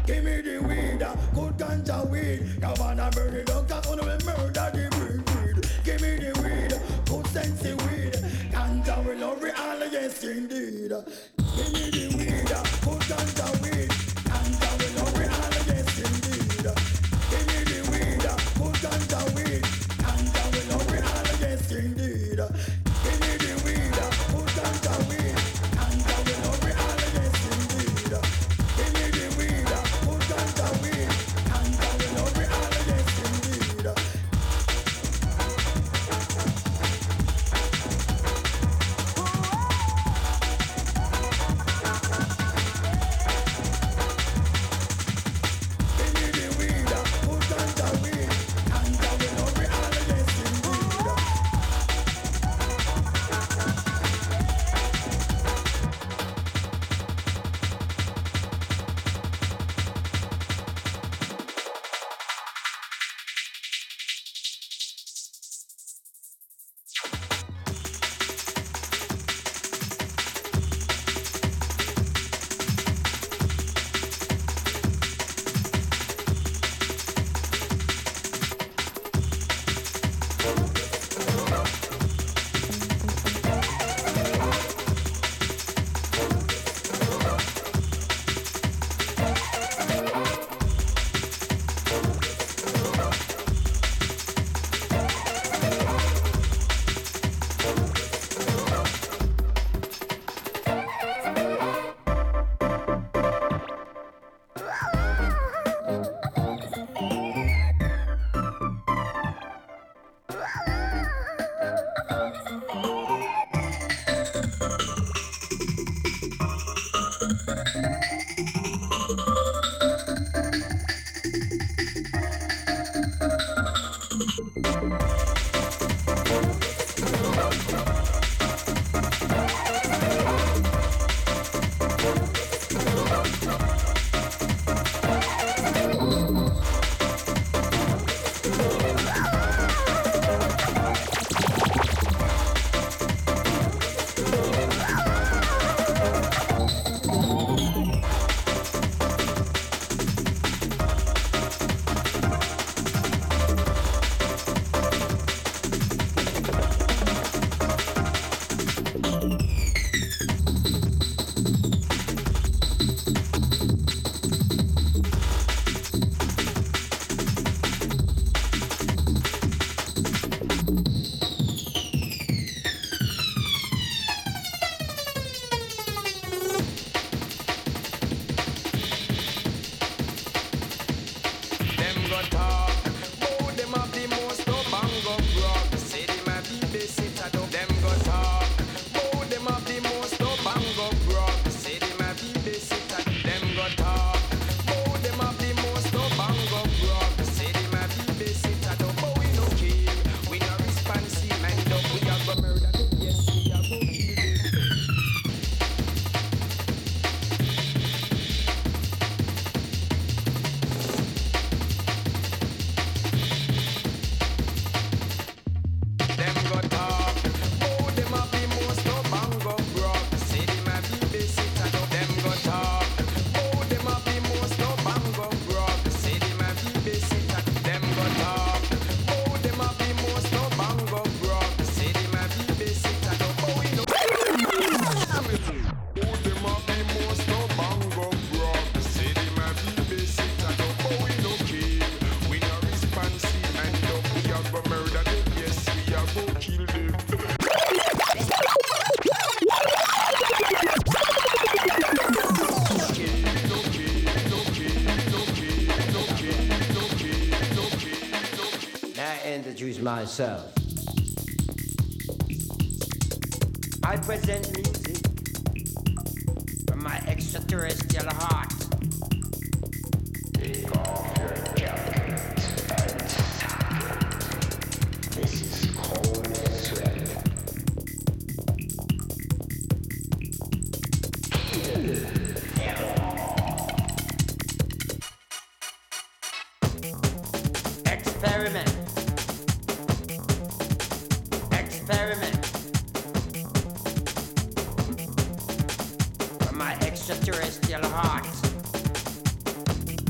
[SPEAKER 17] Give me the weed, uh, good ganja weed. Come on and burn it down, cause one will murder the breed, breed. Give me the weed, good sensey weed. Ganja will love it all, yes indeed. Give me the weed, uh, good ganja weed. Ganja will love it all, yes indeed. Give me the weed, uh, good ganja weed. Ganja will love it all, yes indeed. Give me the weed, uh, good ganja weed. Ganja will love it all, yes indeed. Give me the weed, uh, good ganja weed. Ganja will love it all, yes indeed.
[SPEAKER 19] introduce myself. I present music from my extraterrestrial heart. Take off your jackets and stop. This is cold sweat. Experiment. Experiment. From my extraterrestrial heart.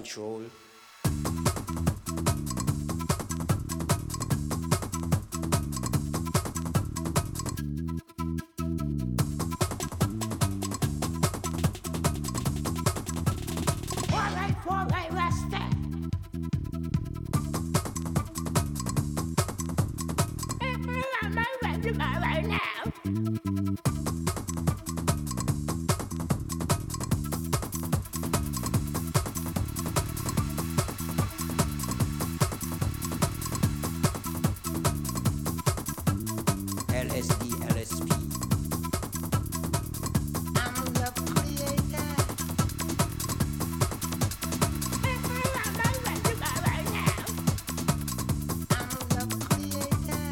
[SPEAKER 19] control.
[SPEAKER 3] Alright, alright, Rasta. I'm ready to go right now.
[SPEAKER 19] L S D, L S P.
[SPEAKER 3] I'm a love creator. I'm ready to go right now. I'm a love creator.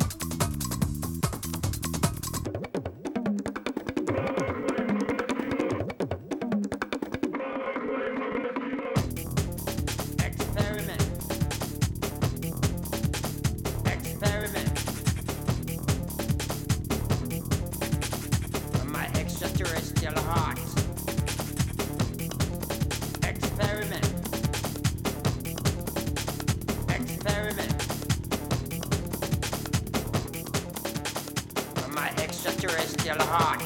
[SPEAKER 19] Experiment. Experiment. From my extraterrestrial heart. Experiment. Experiment. From my extraterrestrial heart.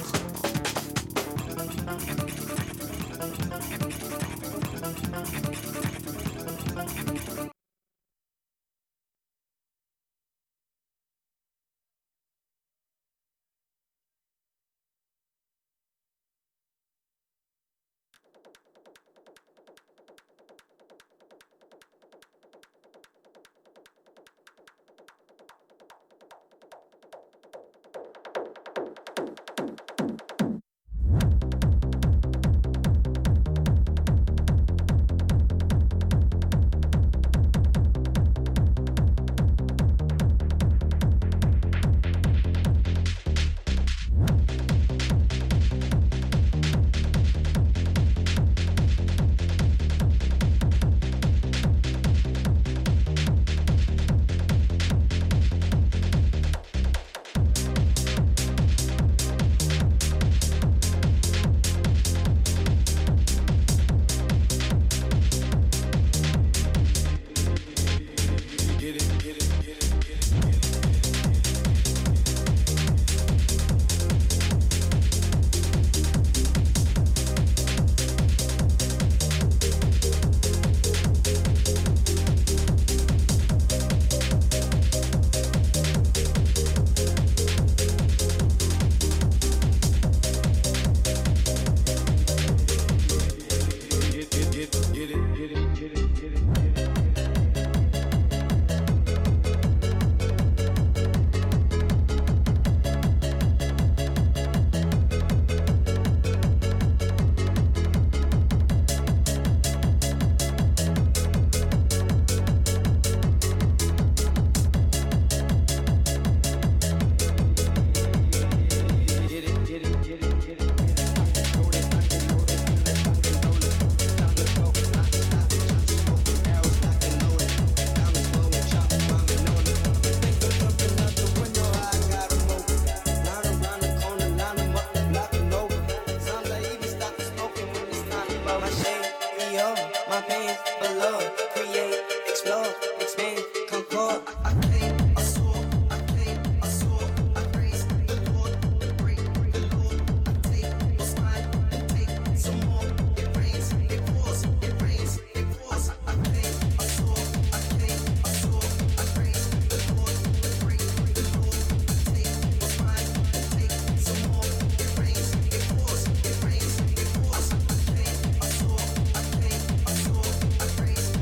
[SPEAKER 3] I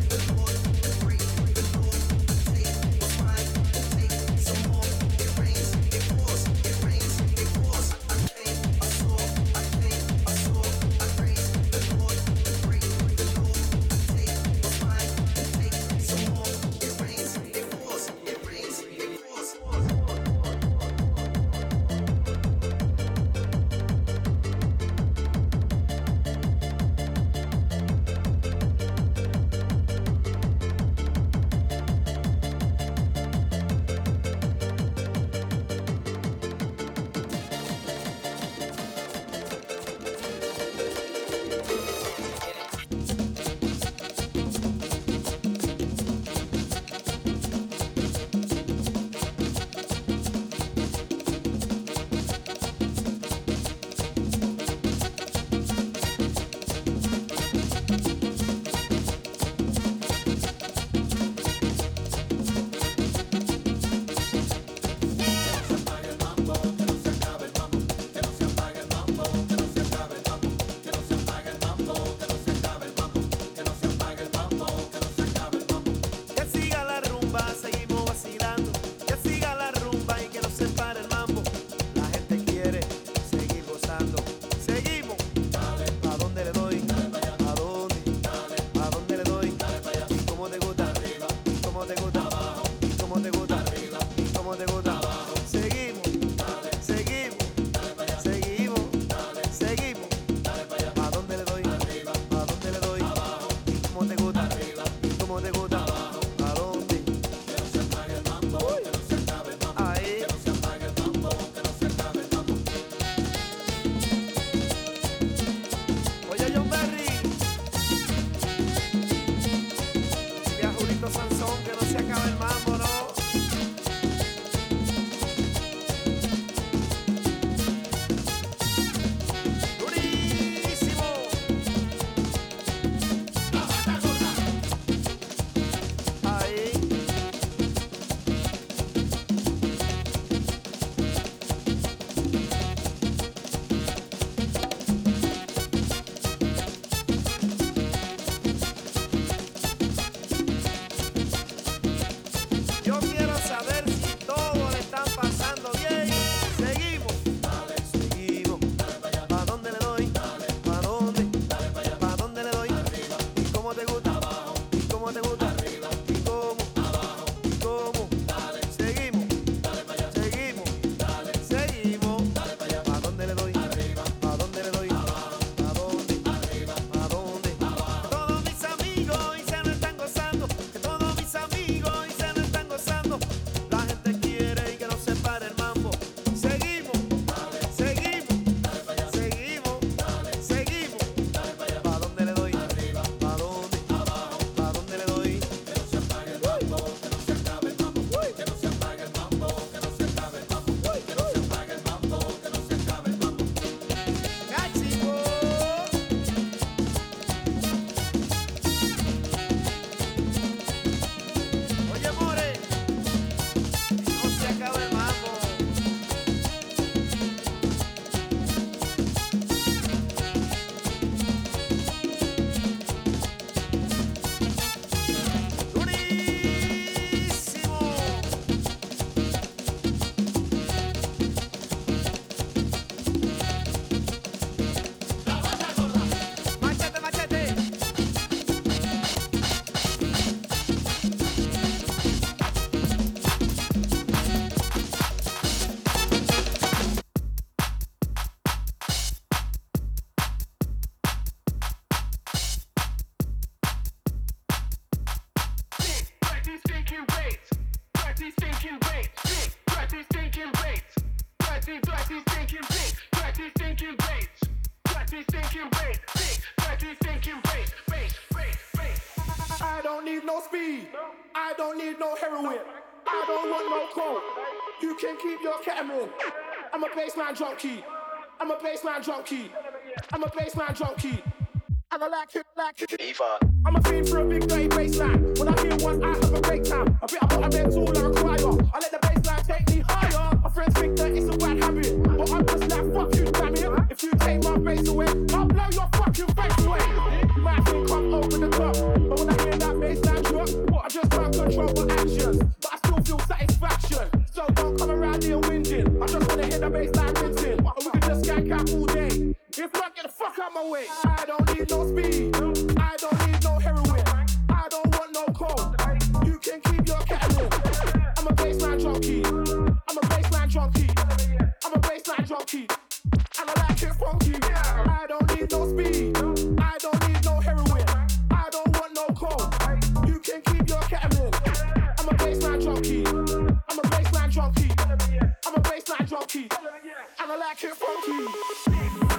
[SPEAKER 1] stinking rates. Dirty stinking rates. Big, dirty stinking rates. Dirty, dirty stinking rates. Dirty stinking rates. Dirty stinking rates. Big, dirty stinking rates. Rates, rates, rates. I don't need no speed. I don't need no heroin. I don't want no coke. You can keep your ketamine. I'm a baseline junkie. I'm a baseline junkie. I'm a baseline junkie. And I like it, like it. Eva. I'm a fiend for a big dirty baseline. When I hear one, I have a great time. A bit about a mental I require. I let the baseline take me higher. My friends think that it's a bad habit, but I'm just like, fuck you, damn it. If you take my bass away, I'll blow your fucking face away. You might think I'm over the top, but when I hear that baseline drop, what I just can't control my actions. But I still feel satisfaction. So don't come around here whinging. I just wanna hear the baseline rinsing. Or we can just skank out all day. If not, get the fuck out my way. I don't need no speed. I don't need no heroin. I don't want no coke. You can keep your ketamine. I'm a baseline junkie. I'm a baseline junkie. I'm a baseline junkie. And I like it funky. I don't need no speed. I don't need no heroin. I don't want no coke. You can keep your ketamine. I'm a baseline junkie. I'm a baseline junkie. I'm a baseline junkie. And I like it funky.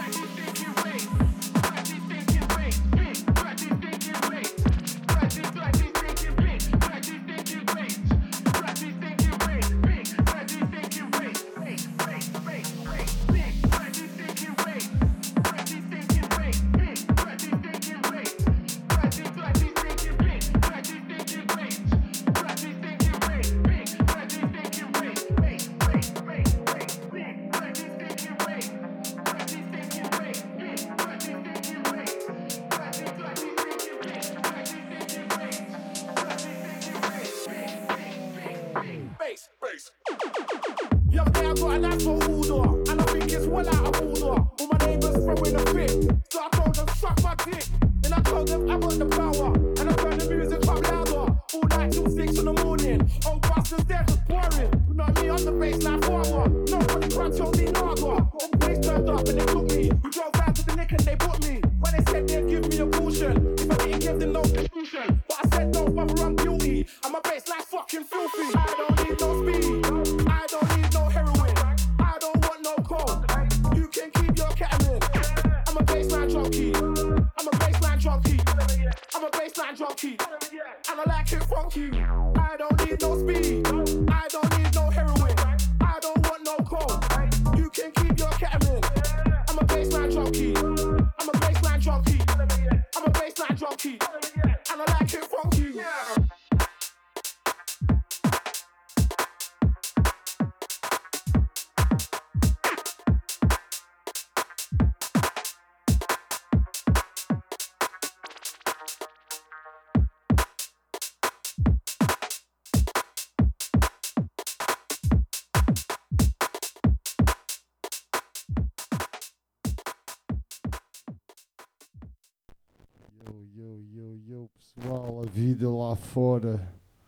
[SPEAKER 20] Pessoal, a vida lá fora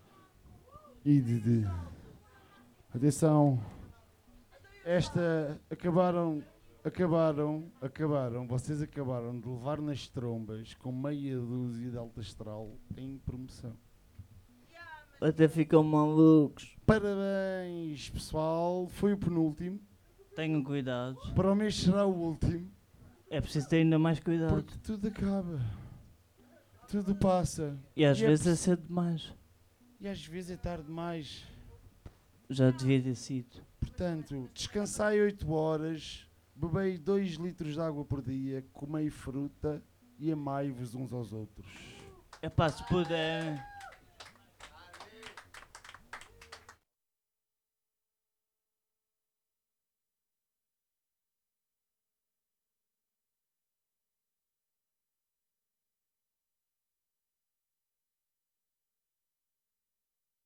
[SPEAKER 20] e de, de atenção, esta acabaram, acabaram, acabaram, vocês acabaram de levar nas trombas com meia dúzia de alta astral em promoção.
[SPEAKER 21] Até ficam malucos.
[SPEAKER 20] Parabéns, pessoal, foi o penúltimo.
[SPEAKER 21] Tenham cuidado.
[SPEAKER 20] Para o mês será o último.
[SPEAKER 21] É preciso ter ainda mais cuidado.
[SPEAKER 20] Porque tudo acaba. Tudo passa.
[SPEAKER 21] E às
[SPEAKER 20] e
[SPEAKER 21] vezes
[SPEAKER 20] é,
[SPEAKER 21] é cedo demais.
[SPEAKER 20] E às vezes é tarde demais.
[SPEAKER 21] Já devia ter sido.
[SPEAKER 20] Portanto, descansai oito horas, bebei dois litros de água por dia, comei fruta e amai-vos uns aos outros.
[SPEAKER 21] É pá, se puder.